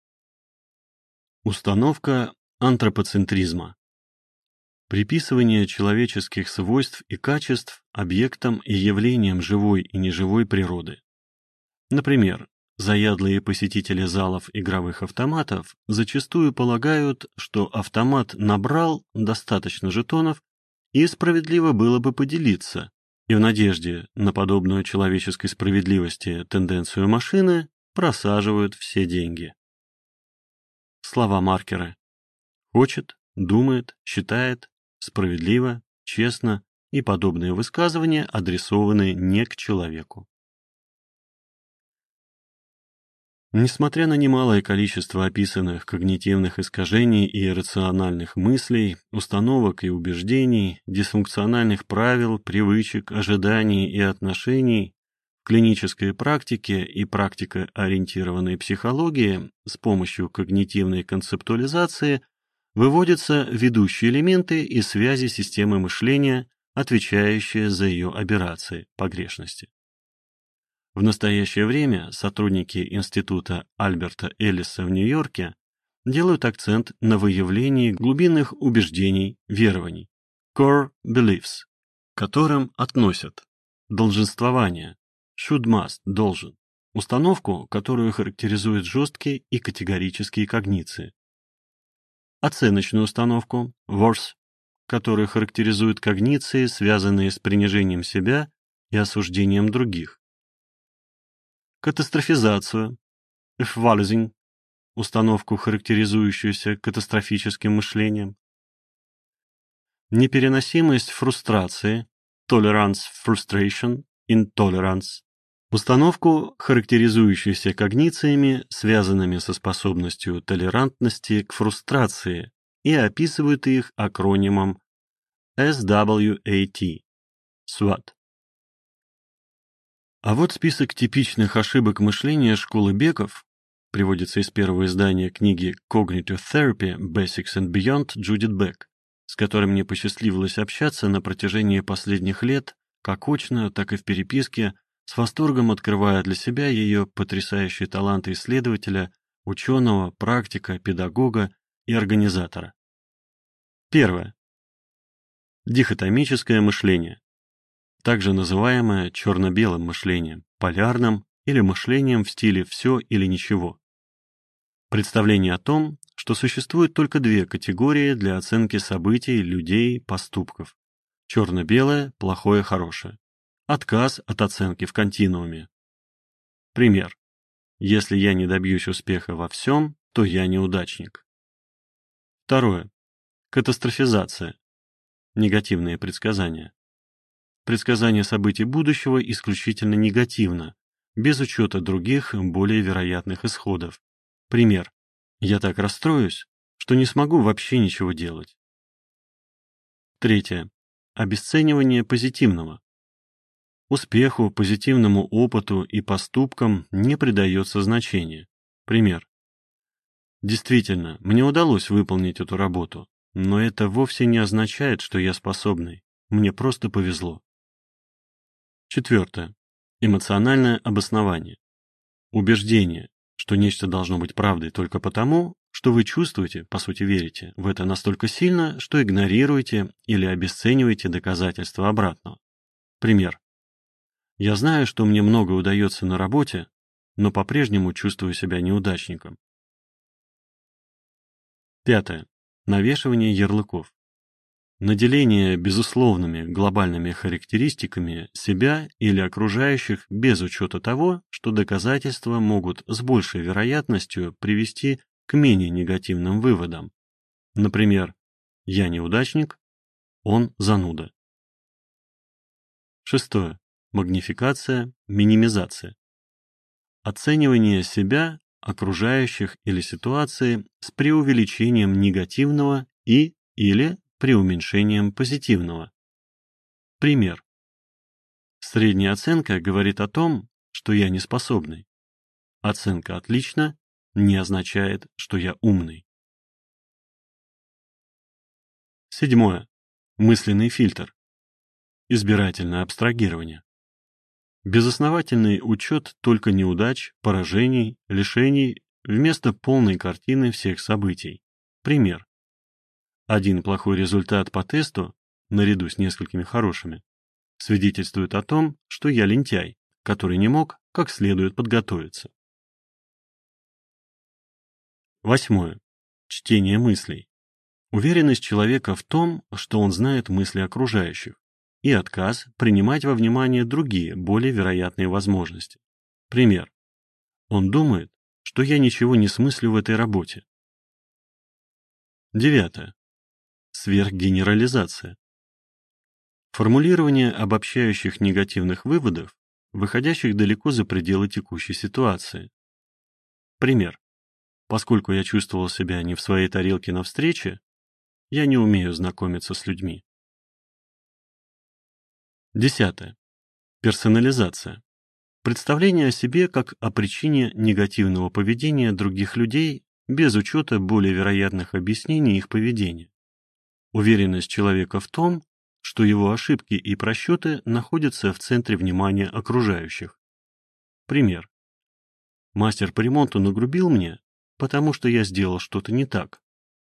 S1: Установка антропоцентризма. Приписывание человеческих свойств и качеств объектам и явлениям живой и неживой природы. Например, заядлые посетители залов игровых автоматов зачастую полагают, что автомат набрал достаточно жетонов и справедливо было бы поделиться, и в надежде на подобную человеческой справедливости тенденцию машины просаживают все деньги. Слова-маркеры: хочет, думает, считает, справедливо, честно и подобные высказывания адресованы не к человеку. Несмотря на немалое количество описанных когнитивных искажений и иррациональных мыслей, установок и убеждений, дисфункциональных правил, привычек, ожиданий и отношений, в клинической практике и практикоориентированной психологии с помощью когнитивной концептуализации выводятся ведущие элементы и связи системы мышления, отвечающие за ее аберрации, погрешности. В настоящее время сотрудники Института Альберта Эллиса в Нью-Йорке делают акцент на выявлении глубинных убеждений, верований, core beliefs, к которым относят долженствование, should-must, должен, установку, которую характеризуют жесткие и категорические когниции, оценочную установку, worth, которую характеризуют когниции, связанные с принижением себя и осуждением других, катастрофизацию, F-Walising, установку, характеризующуюся катастрофическим мышлением, непереносимость фрустрации, Tolerance Frustration, Intolerance, установку, характеризующуюся когнициями, связанными со способностью толерантности к фрустрации, и описывают их акронимом эс дабл ю эй ти, сват. А вот список типичных ошибок мышления школы Беков, приводится из первого издания книги Cognitive Therapy Basics and Beyond Джудит Бек, с которой мне посчастливилось общаться на протяжении последних лет, как очно, так и в переписке, с восторгом открывая для себя ее потрясающие таланты исследователя, ученого, практика, педагога и организатора. Первое. Дихотомическое мышление, также называемое черно-белым мышлением, полярным или мышлением в стиле «все или ничего». Представление о том, что существует только две категории для оценки событий, людей, поступков: черно-белое, плохое, хорошее. Отказ от оценки в континууме. Пример. Если я не добьюсь успеха во всем, то я неудачник. Второе. Катастрофизация. Негативные предсказания. Предсказание событий будущего исключительно негативно, без учета других, более вероятных исходов. Пример. Я так расстроюсь, что не смогу вообще ничего делать. Третье. Обесценивание позитивного. Успеху, позитивному опыту и поступкам не придается значения. Пример. Действительно, мне удалось выполнить эту работу, но это вовсе не означает, что я способный. Мне просто повезло. Четвертое. Эмоциональное обоснование. Убеждение, что нечто должно быть правдой только потому, что вы чувствуете, по сути верите, в это настолько сильно, что игнорируете или обесцениваете доказательства обратного. Пример. Я знаю, что мне много удается на работе, но по-прежнему чувствую себя неудачником. Пятое. Навешивание ярлыков. Наделение безусловными глобальными характеристиками себя или окружающих без учета того, что доказательства могут с большей вероятностью привести к менее негативным выводам. Например, «я неудачник», «он зануда». Шестое. Магнификация, минимизация. Оценивание себя, окружающих или ситуации с преувеличением негативного и или преуменьшением позитивного. Пример. Средняя оценка говорит о том, что я неспособный. Оценка «отлично» не означает, что я умный. Седьмое. Мысленный фильтр. Избирательное абстрагирование. Безосновательный учет только неудач, поражений, лишений вместо полной картины всех событий. Пример. Один плохой результат по тесту, наряду с несколькими хорошими, свидетельствует о том, что я лентяй, который не мог как следует подготовиться. Восьмое. Чтение мыслей. Уверенность человека в том, что он знает мысли окружающих, и отказ принимать во внимание другие, более вероятные возможности. Пример. Он думает, что я ничего не смыслю в этой работе. Девятое. Сверхгенерализация. Формулирование обобщающих негативных выводов, выходящих далеко за пределы текущей ситуации. Пример. Поскольку я чувствовал себя не в своей тарелке на встрече, я не умею знакомиться с людьми. Десятое. Персонализация. Представление о себе как о причине негативного поведения других людей без учета более вероятных объяснений их поведения. Уверенность человека в том, что его ошибки и просчеты находятся в центре внимания окружающих. Пример. Мастер по ремонту нагрубил мне, потому что я сделал что-то не так.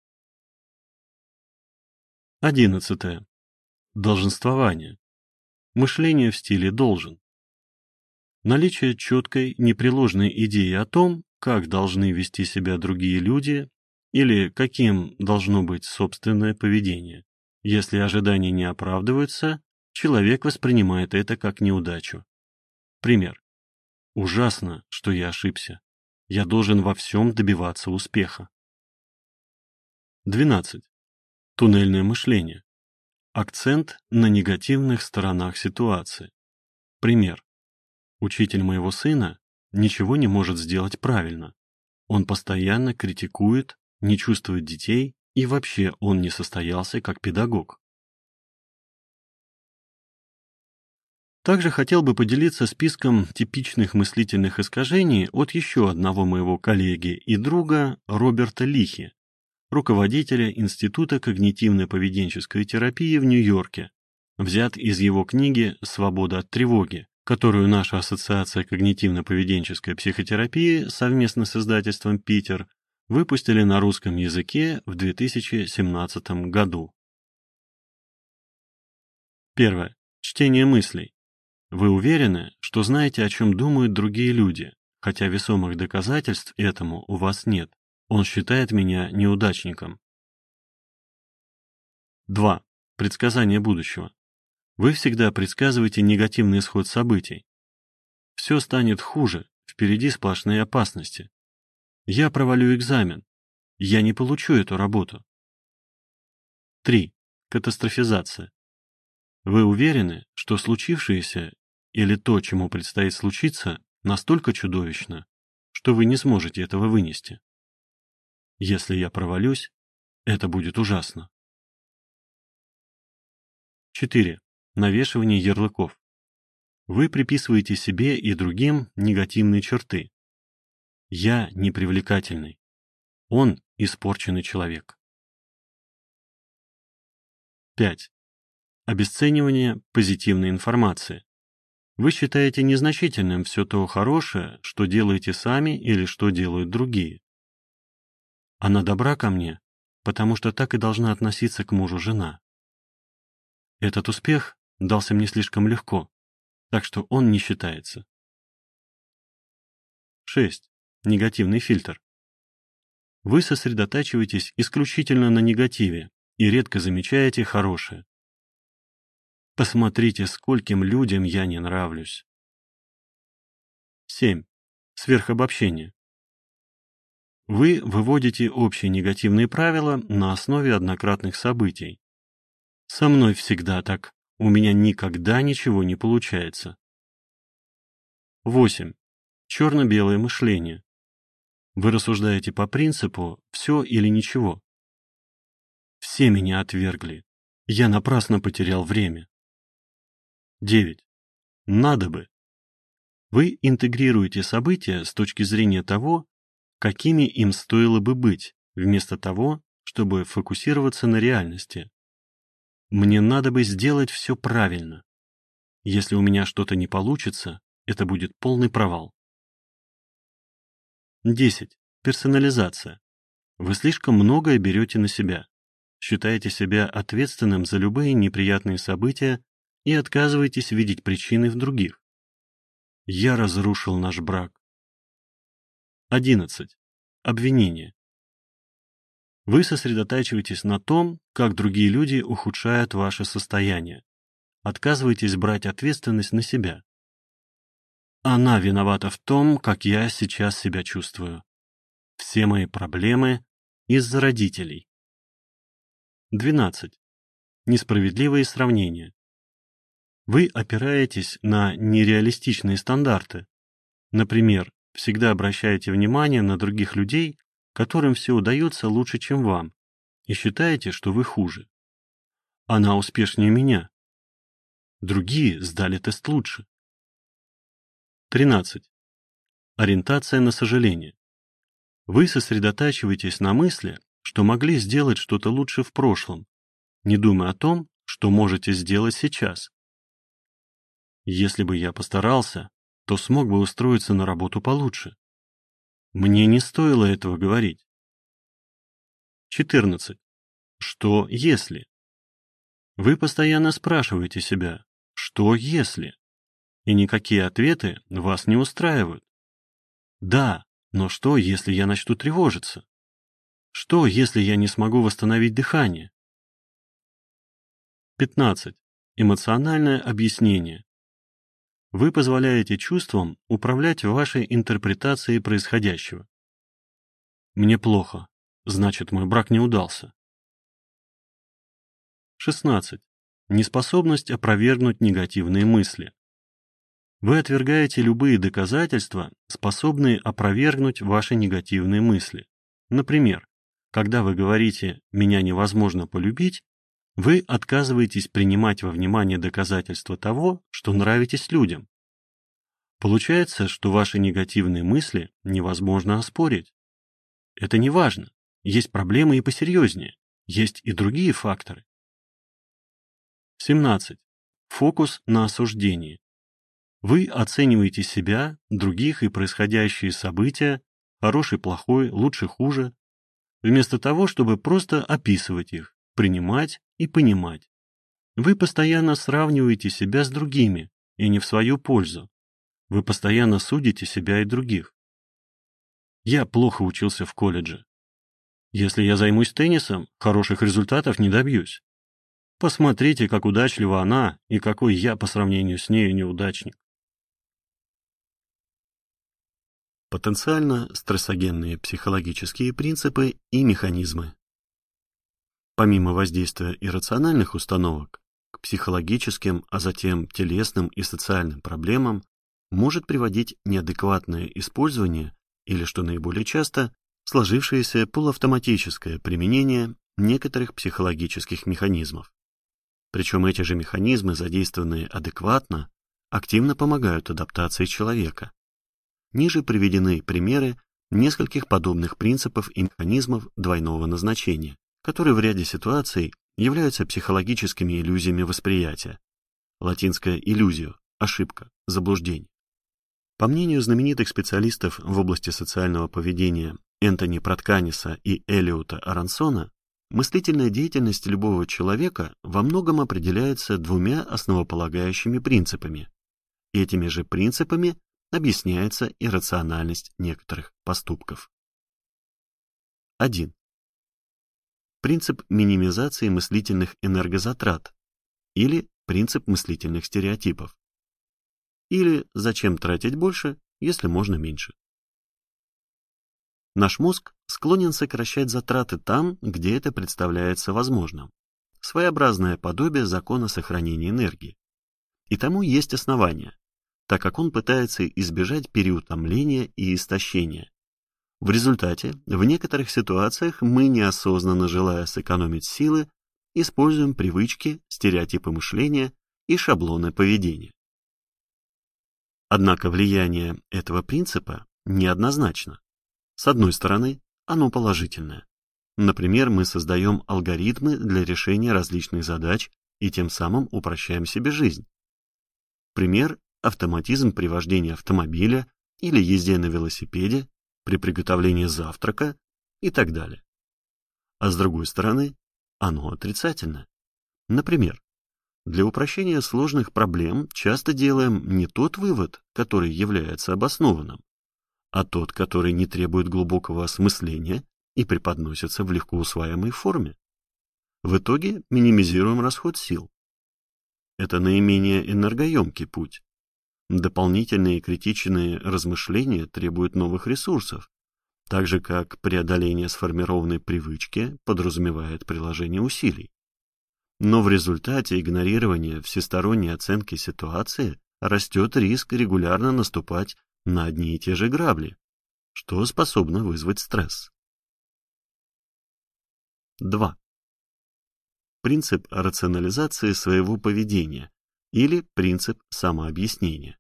S1: Одиннадцатое. Долженствование. Мышление в стиле «должен». Наличие четкой, непреложной идеи о том, как должны вести себя другие люди или каким должно быть собственное поведение. Если ожидания не оправдываются, человек воспринимает это как неудачу. Пример. Ужасно, что я ошибся. Я должен во всем добиваться успеха. двенадцать. Туннельное мышление. Акцент на негативных сторонах ситуации. Пример. Учитель моего сына ничего не может сделать правильно. Он постоянно критикует, не чувствует детей, и вообще он не состоялся как педагог. Также хотел бы поделиться списком типичных мыслительных искажений от еще одного моего коллеги и друга Роберта Лихи, руководителя Института когнитивно-поведенческой терапии в Нью-Йорке, взят из его книги «Свобода от тревоги», которую наша Ассоциация когнитивно-поведенческой психотерапии совместно с издательством «Питер» выпустили на русском языке в две тысячи семнадцатом году. Первое. Чтение мыслей. Вы уверены, что знаете, о чем думают другие люди, хотя весомых доказательств этому у вас нет. Он считает меня неудачником. Два. Предсказание будущего. Вы всегда предсказываете негативный исход событий. Все станет хуже, впереди сплошные опасности. Я провалю экзамен. Я не получу эту работу. Три. катастрофизация. Вы уверены, что случившееся или то, чему предстоит случиться, настолько чудовищно, что вы не сможете этого вынести? Если я провалюсь, это будет ужасно. четыре. Навешивание ярлыков. Вы приписываете себе и другим негативные черты. Я непривлекательный. Он испорченный человек. пять. Обесценивание позитивной информации. Вы считаете незначительным все то хорошее, что делаете сами или что делают другие. Она добра ко мне, потому что так и должна относиться к мужу жена. Этот успех дался мне слишком легко, так что он не считается. шесть. Негативный фильтр. Вы сосредотачиваетесь исключительно на негативе и редко замечаете хорошее. Посмотрите, скольким людям я не нравлюсь. семь. Сверхобобщение. Вы выводите общие негативные правила на основе однократных событий. Со мной всегда так, у меня никогда ничего не получается. восемь. Черно-белое мышление. Вы рассуждаете по принципу «все или ничего». Все меня отвергли. Я напрасно потерял время. девять. Надо бы. Вы интегрируете события с точки зрения того, какими им стоило бы быть, вместо того, чтобы фокусироваться на реальности. Мне надо бы сделать все правильно. Если у меня что-то не получится, это будет полный провал. десять. Персонализация. Вы слишком многое берете на себя. Считаете себя ответственным за любые неприятные события и отказываетесь видеть причины в других. Я разрушил наш брак. одиннадцать. Обвинение. Вы сосредотачиваетесь на том, как другие люди ухудшают ваше состояние. Отказываетесь брать ответственность на себя. Она виновата в том, как я сейчас себя чувствую. Все мои проблемы из-за родителей. двенадцать. Несправедливые сравнения. Вы опираетесь на нереалистичные стандарты. Например, всегда обращаете внимание на других людей, которым все удается лучше, чем вам, и считаете, что вы хуже. Она успешнее меня. Другие сдали тест лучше. тринадцать. Ориентация на сожаление. Вы сосредотачиваетесь на мысли, что могли сделать что-то лучше в прошлом, не думая о том, что можете сделать сейчас. Если бы я постарался, то смог бы устроиться на работу получше. Мне не стоило этого говорить. четырнадцать. Что если? Вы постоянно спрашиваете себя, что если? И никакие ответы вас не устраивают. Да, но что, если я начну тревожиться? Что, если я не смогу восстановить дыхание? пятнадцать. Эмоциональное объяснение. Вы позволяете чувствам управлять вашей интерпретацией происходящего. Мне плохо, значит, мой брак не удался. шестнадцать. Неспособность опровергнуть негативные мысли. Вы отвергаете любые доказательства, способные опровергнуть ваши негативные мысли. Например, когда вы говорите «меня невозможно полюбить», вы отказываетесь принимать во внимание доказательства того, что нравитесь людям. Получается, что ваши негативные мысли невозможно оспорить. Это не важно. Есть проблемы и посерьезнее. Есть и другие факторы. семнадцать. Фокус на осуждении. Вы оцениваете себя, других и происходящие события, хороший, плохой, лучше, хуже, вместо того, чтобы просто описывать их, принимать и понимать. Вы постоянно сравниваете себя с другими, и не в свою пользу. Вы постоянно судите себя и других. Я плохо учился в колледже. Если я займусь теннисом, хороших результатов не добьюсь. Посмотрите, как удачлива она и какой я по сравнению с нею неудачник. Потенциально стрессогенные психологические принципы и механизмы. Помимо воздействия иррациональных установок, к психологическим, а затем телесным и социальным проблемам может приводить неадекватное использование или, что наиболее часто, сложившееся полуавтоматическое применение некоторых психологических механизмов. Причем эти же механизмы, задействованные адекватно, активно помогают адаптации человека. Ниже приведены примеры нескольких подобных принципов и механизмов двойного назначения, которые в ряде ситуаций являются психологическими иллюзиями восприятия. Латинское «иллюзио» – ошибка, заблуждение. По мнению знаменитых специалистов в области социального поведения Энтони Протканиса и Элиота Аронсона, мыслительная деятельность любого человека во многом определяется двумя основополагающими принципами. Этими же принципами объясняется иррациональность некоторых поступков. один. Принцип минимизации мыслительных энергозатрат или принцип мыслительных стереотипов. Или зачем тратить больше, если можно меньше. Наш мозг склонен сокращать затраты там, где это представляется возможным. Своеобразное подобие закона сохранения энергии. И тому есть основания, так как он пытается избежать переутомления и истощения. В результате, в некоторых ситуациях мы, неосознанно желая сэкономить силы, используем привычки, стереотипы мышления и шаблоны поведения. Однако влияние этого принципа неоднозначно. С одной стороны, оно положительное. Например, мы создаем алгоритмы для решения различных задач и тем самым упрощаем себе жизнь. Пример – автоматизм при вождении автомобиля или езде на велосипеде, при приготовлении завтрака и так далее. А с другой стороны, оно отрицательное. Например, для упрощения сложных проблем часто делаем не тот вывод, который является обоснованным, а тот, который не требует глубокого осмысления и преподносится в легко усваиваемой форме. В итоге минимизируем расход сил. Это наименее энергоемкий путь. Дополнительные критичные размышления требуют новых ресурсов, так же как преодоление сформированной привычки подразумевает приложение усилий. Но в результате игнорирования всесторонней оценки ситуации растет риск регулярно наступать на одни и те же грабли, что способно вызвать стресс. два. Принцип рационализации своего поведения или принцип самообъяснения.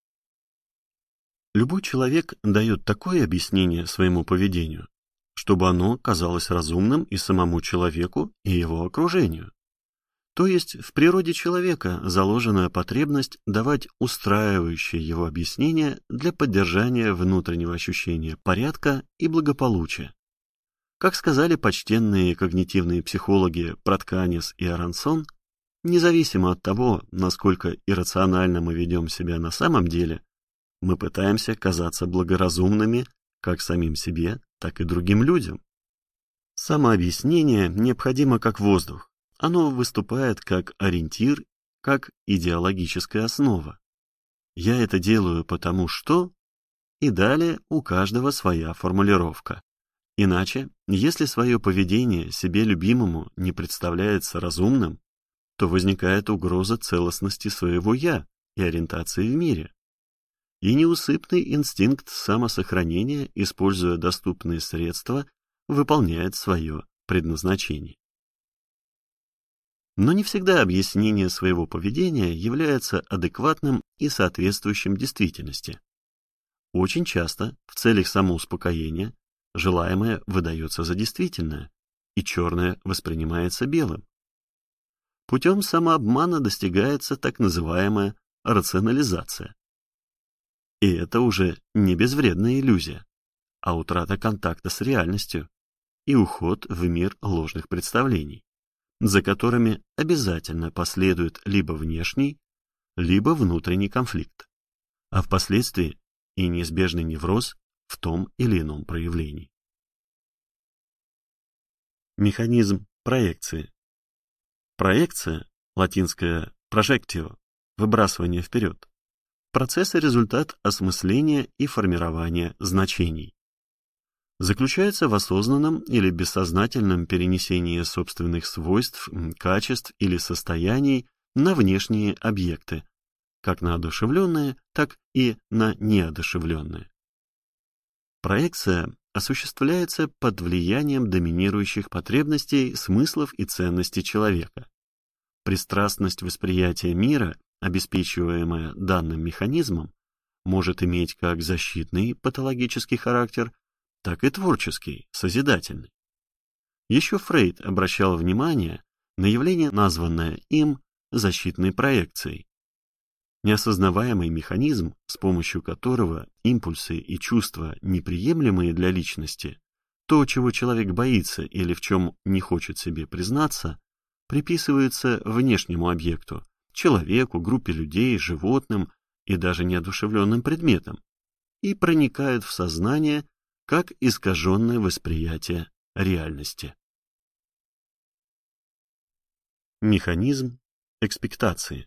S1: Любой человек дает такое объяснение своему поведению, чтобы оно казалось разумным и самому человеку, и его окружению. То есть в природе человека заложена потребность давать устраивающие его объяснения для поддержания внутреннего ощущения порядка и благополучия. Как сказали почтенные когнитивные психологи Протканис и Аронсон, независимо от того, насколько иррационально мы ведем себя на самом деле, мы пытаемся казаться благоразумными как самим себе, так и другим людям. Самообъяснение необходимо как воздух. Оно выступает как ориентир, как идеологическая основа. Я это делаю потому что... И далее у каждого своя формулировка. Иначе, если свое поведение себе любимому не представляется разумным, то возникает угроза целостности своего «я» и ориентации в мире. И неусыпный инстинкт самосохранения, используя доступные средства, выполняет свое предназначение. Но не всегда объяснение своего поведения является адекватным и соответствующим действительности. Очень часто в целях самоуспокоения желаемое выдается за действительное, и черное воспринимается белым. Путем самообмана достигается так называемая рационализация. И это уже не безвредная иллюзия, а утрата контакта с реальностью и уход в мир ложных представлений, за которыми обязательно последует либо внешний, либо внутренний конфликт, а впоследствии и неизбежный невроз в том или ином проявлении. Механизм проекции. Проекция, латинское projectio, выбрасывание вперед, процесс и результат осмысления и формирования значений. заключается в осознанном или бессознательном перенесении собственных свойств, качеств или состояний на внешние объекты, как на одушевленные, так и на неодушевленные. Проекция осуществляется под влиянием доминирующих потребностей, смыслов и ценностей человека. Пристрастность восприятия мира, обеспечиваемая данным механизмом, может иметь как защитный патологический характер, так и творческий, созидательный. Еще Фрейд обращал внимание на явление, названное им защитной проекцией. Неосознаваемый механизм, с помощью которого импульсы и чувства, неприемлемые для личности, то, чего человек боится или в чем не хочет себе признаться, приписывается внешнему объекту, человеку, группе людей, животным и даже неодушевленным предметам, и проникают в сознание как искаженное восприятие реальности. Механизм экспектации.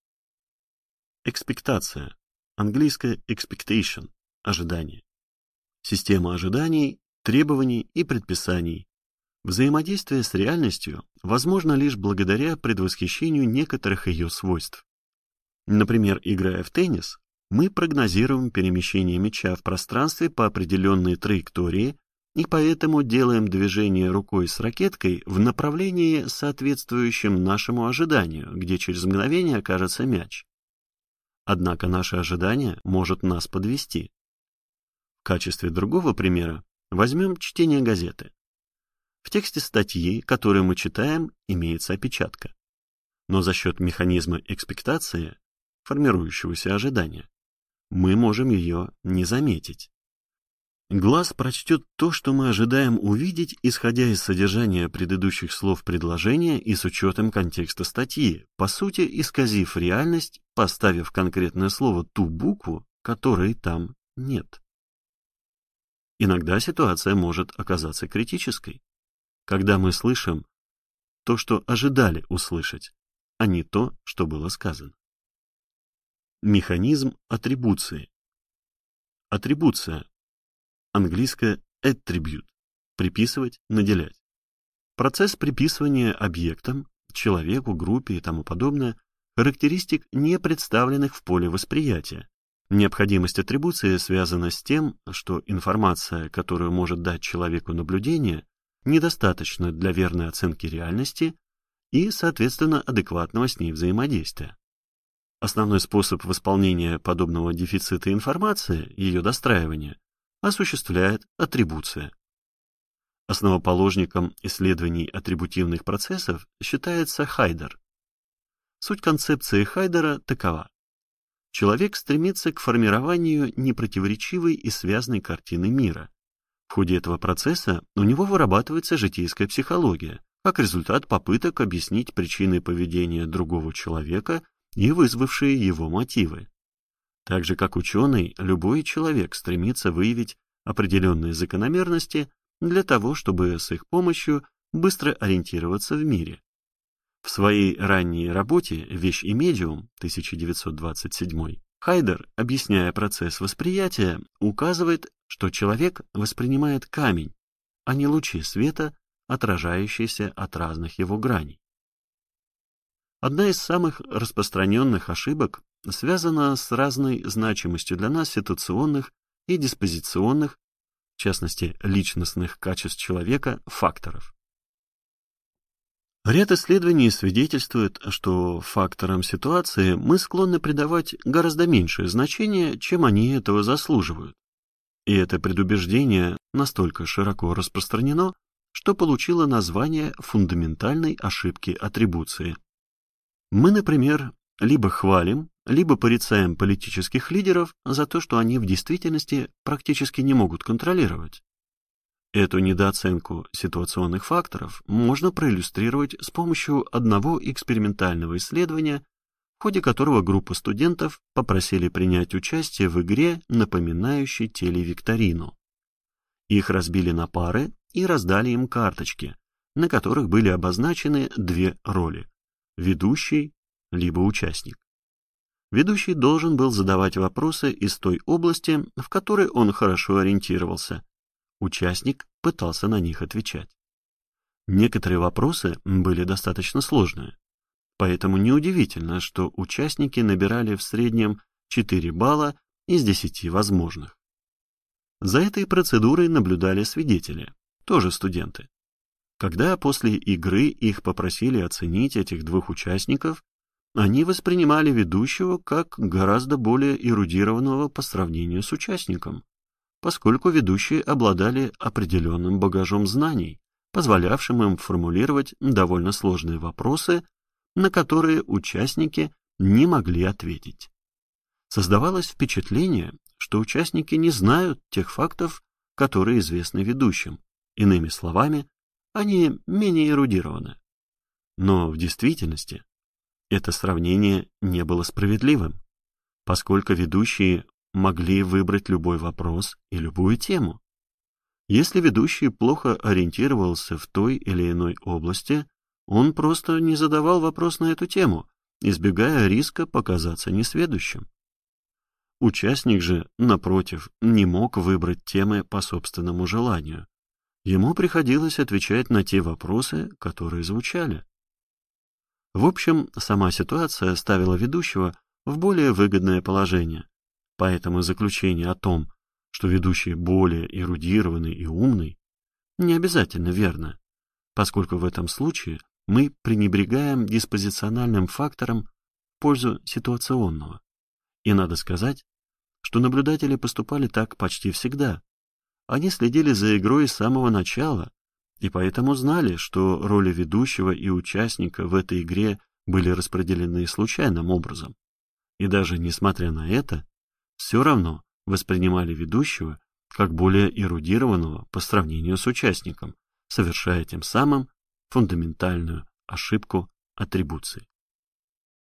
S1: Экспектация, английское expectation, ожидание. Система ожиданий, требований и предписаний. Взаимодействие с реальностью возможно лишь благодаря предвосхищению некоторых ее свойств. Например, играя в теннис, мы прогнозируем перемещение мяча в пространстве по определенной траектории и поэтому делаем движение рукой с ракеткой в направлении, соответствующем нашему ожиданию, где через мгновение окажется мяч. Однако наше ожидание может нас подвести. В качестве другого примера возьмем чтение газеты. В тексте статьи, которую мы читаем, имеется опечатка. Но за счет механизма экспектации, формирующегося ожидания, мы можем ее не заметить. Глаз прочтет то, что мы ожидаем увидеть, исходя из содержания предыдущих слов предложения и с учетом контекста статьи, по сути исказив реальность, поставив конкретное слово ту букву, которой там нет. Иногда ситуация может оказаться критической, когда мы слышим то, что ожидали услышать, а не то, что было сказано. Механизм атрибуции. Атрибуция. Английское attribute. Приписывать, наделять. Процесс приписывания объектам, человеку, группе и тому подобное характеристик, не представленных в поле восприятия. Необходимость атрибуции связана с тем, что информация, которую может дать человеку наблюдение, недостаточна для верной оценки реальности и, соответственно, адекватного с ней взаимодействия. Основной способ восполнения подобного дефицита информации, ее достраивания, осуществляет атрибуция. Основоположником исследований атрибутивных процессов считается Хайдер. Суть концепции Хайдера такова. Человек стремится к формированию непротиворечивой и связанной картины мира. В ходе этого процесса у него вырабатывается житейская психология, как результат попыток объяснить причины поведения другого человека и вызвавшие его мотивы. Так же, как ученый, любой человек стремится выявить определенные закономерности для того, чтобы с их помощью быстро ориентироваться в мире. В своей ранней работе «Вещь и медиум» тысяча девятьсот двадцать седьмой Хайдер, объясняя процесс восприятия, указывает, что человек воспринимает камень, а не лучи света, отражающиеся от разных его граней. Одна из самых распространенных ошибок связана с разной значимостью для нас ситуационных и диспозиционных, в частности, личностных качеств человека, факторов. Ряд исследований свидетельствует, что факторам ситуации мы склонны придавать гораздо меньшее значение, чем они этого заслуживают. И это предубеждение настолько широко распространено, что получило название фундаментальной ошибки атрибуции. Мы, например, либо хвалим, либо порицаем политических лидеров за то, что они в действительности практически не могут контролировать. Эту недооценку ситуационных факторов можно проиллюстрировать с помощью одного экспериментального исследования, в ходе которого группа студентов попросили принять участие в игре, напоминающей телевикторину. Их разбили на пары и раздали им карточки, на которых были обозначены две роли – ведущий либо участник. Ведущий должен был задавать вопросы из той области, в которой он хорошо ориентировался. участник пытался на них отвечать. Некоторые вопросы были достаточно сложные, поэтому неудивительно, что участники набирали в среднем четыре балла из десяти возможных. За этой процедурой наблюдали свидетели, тоже студенты. Когда после игры их попросили оценить этих двух участников, они воспринимали ведущего как гораздо более эрудированного по сравнению с участником, поскольку ведущие обладали определенным багажом знаний, позволявшим им формулировать довольно сложные вопросы, на которые участники не могли ответить. Создавалось впечатление, что участники не знают тех фактов, которые известны ведущим. Иными словами, они менее эрудированы. Но в действительности это сравнение не было справедливым, поскольку ведущие могли выбрать любой вопрос и любую тему. Если ведущий плохо ориентировался в той или иной области, он просто не задавал вопрос на эту тему, избегая риска показаться несведущим. Участник же, напротив, не мог выбрать темы по собственному желанию. Ему приходилось отвечать на те вопросы, которые звучали. В общем, сама ситуация ставила ведущего в более выгодное положение, поэтому заключение о том, что ведущий более эрудированный и умный, не обязательно верно, поскольку в этом случае мы пренебрегаем диспозициональным фактором в пользу ситуационного. И надо сказать, что наблюдатели поступали так почти всегда. Они следили за игрой с самого начала, и поэтому знали, что роли ведущего и участника в этой игре были распределены случайным образом. И даже несмотря на это, все равно воспринимали ведущего как более эрудированного по сравнению с участником, совершая тем самым фундаментальную ошибку атрибуции.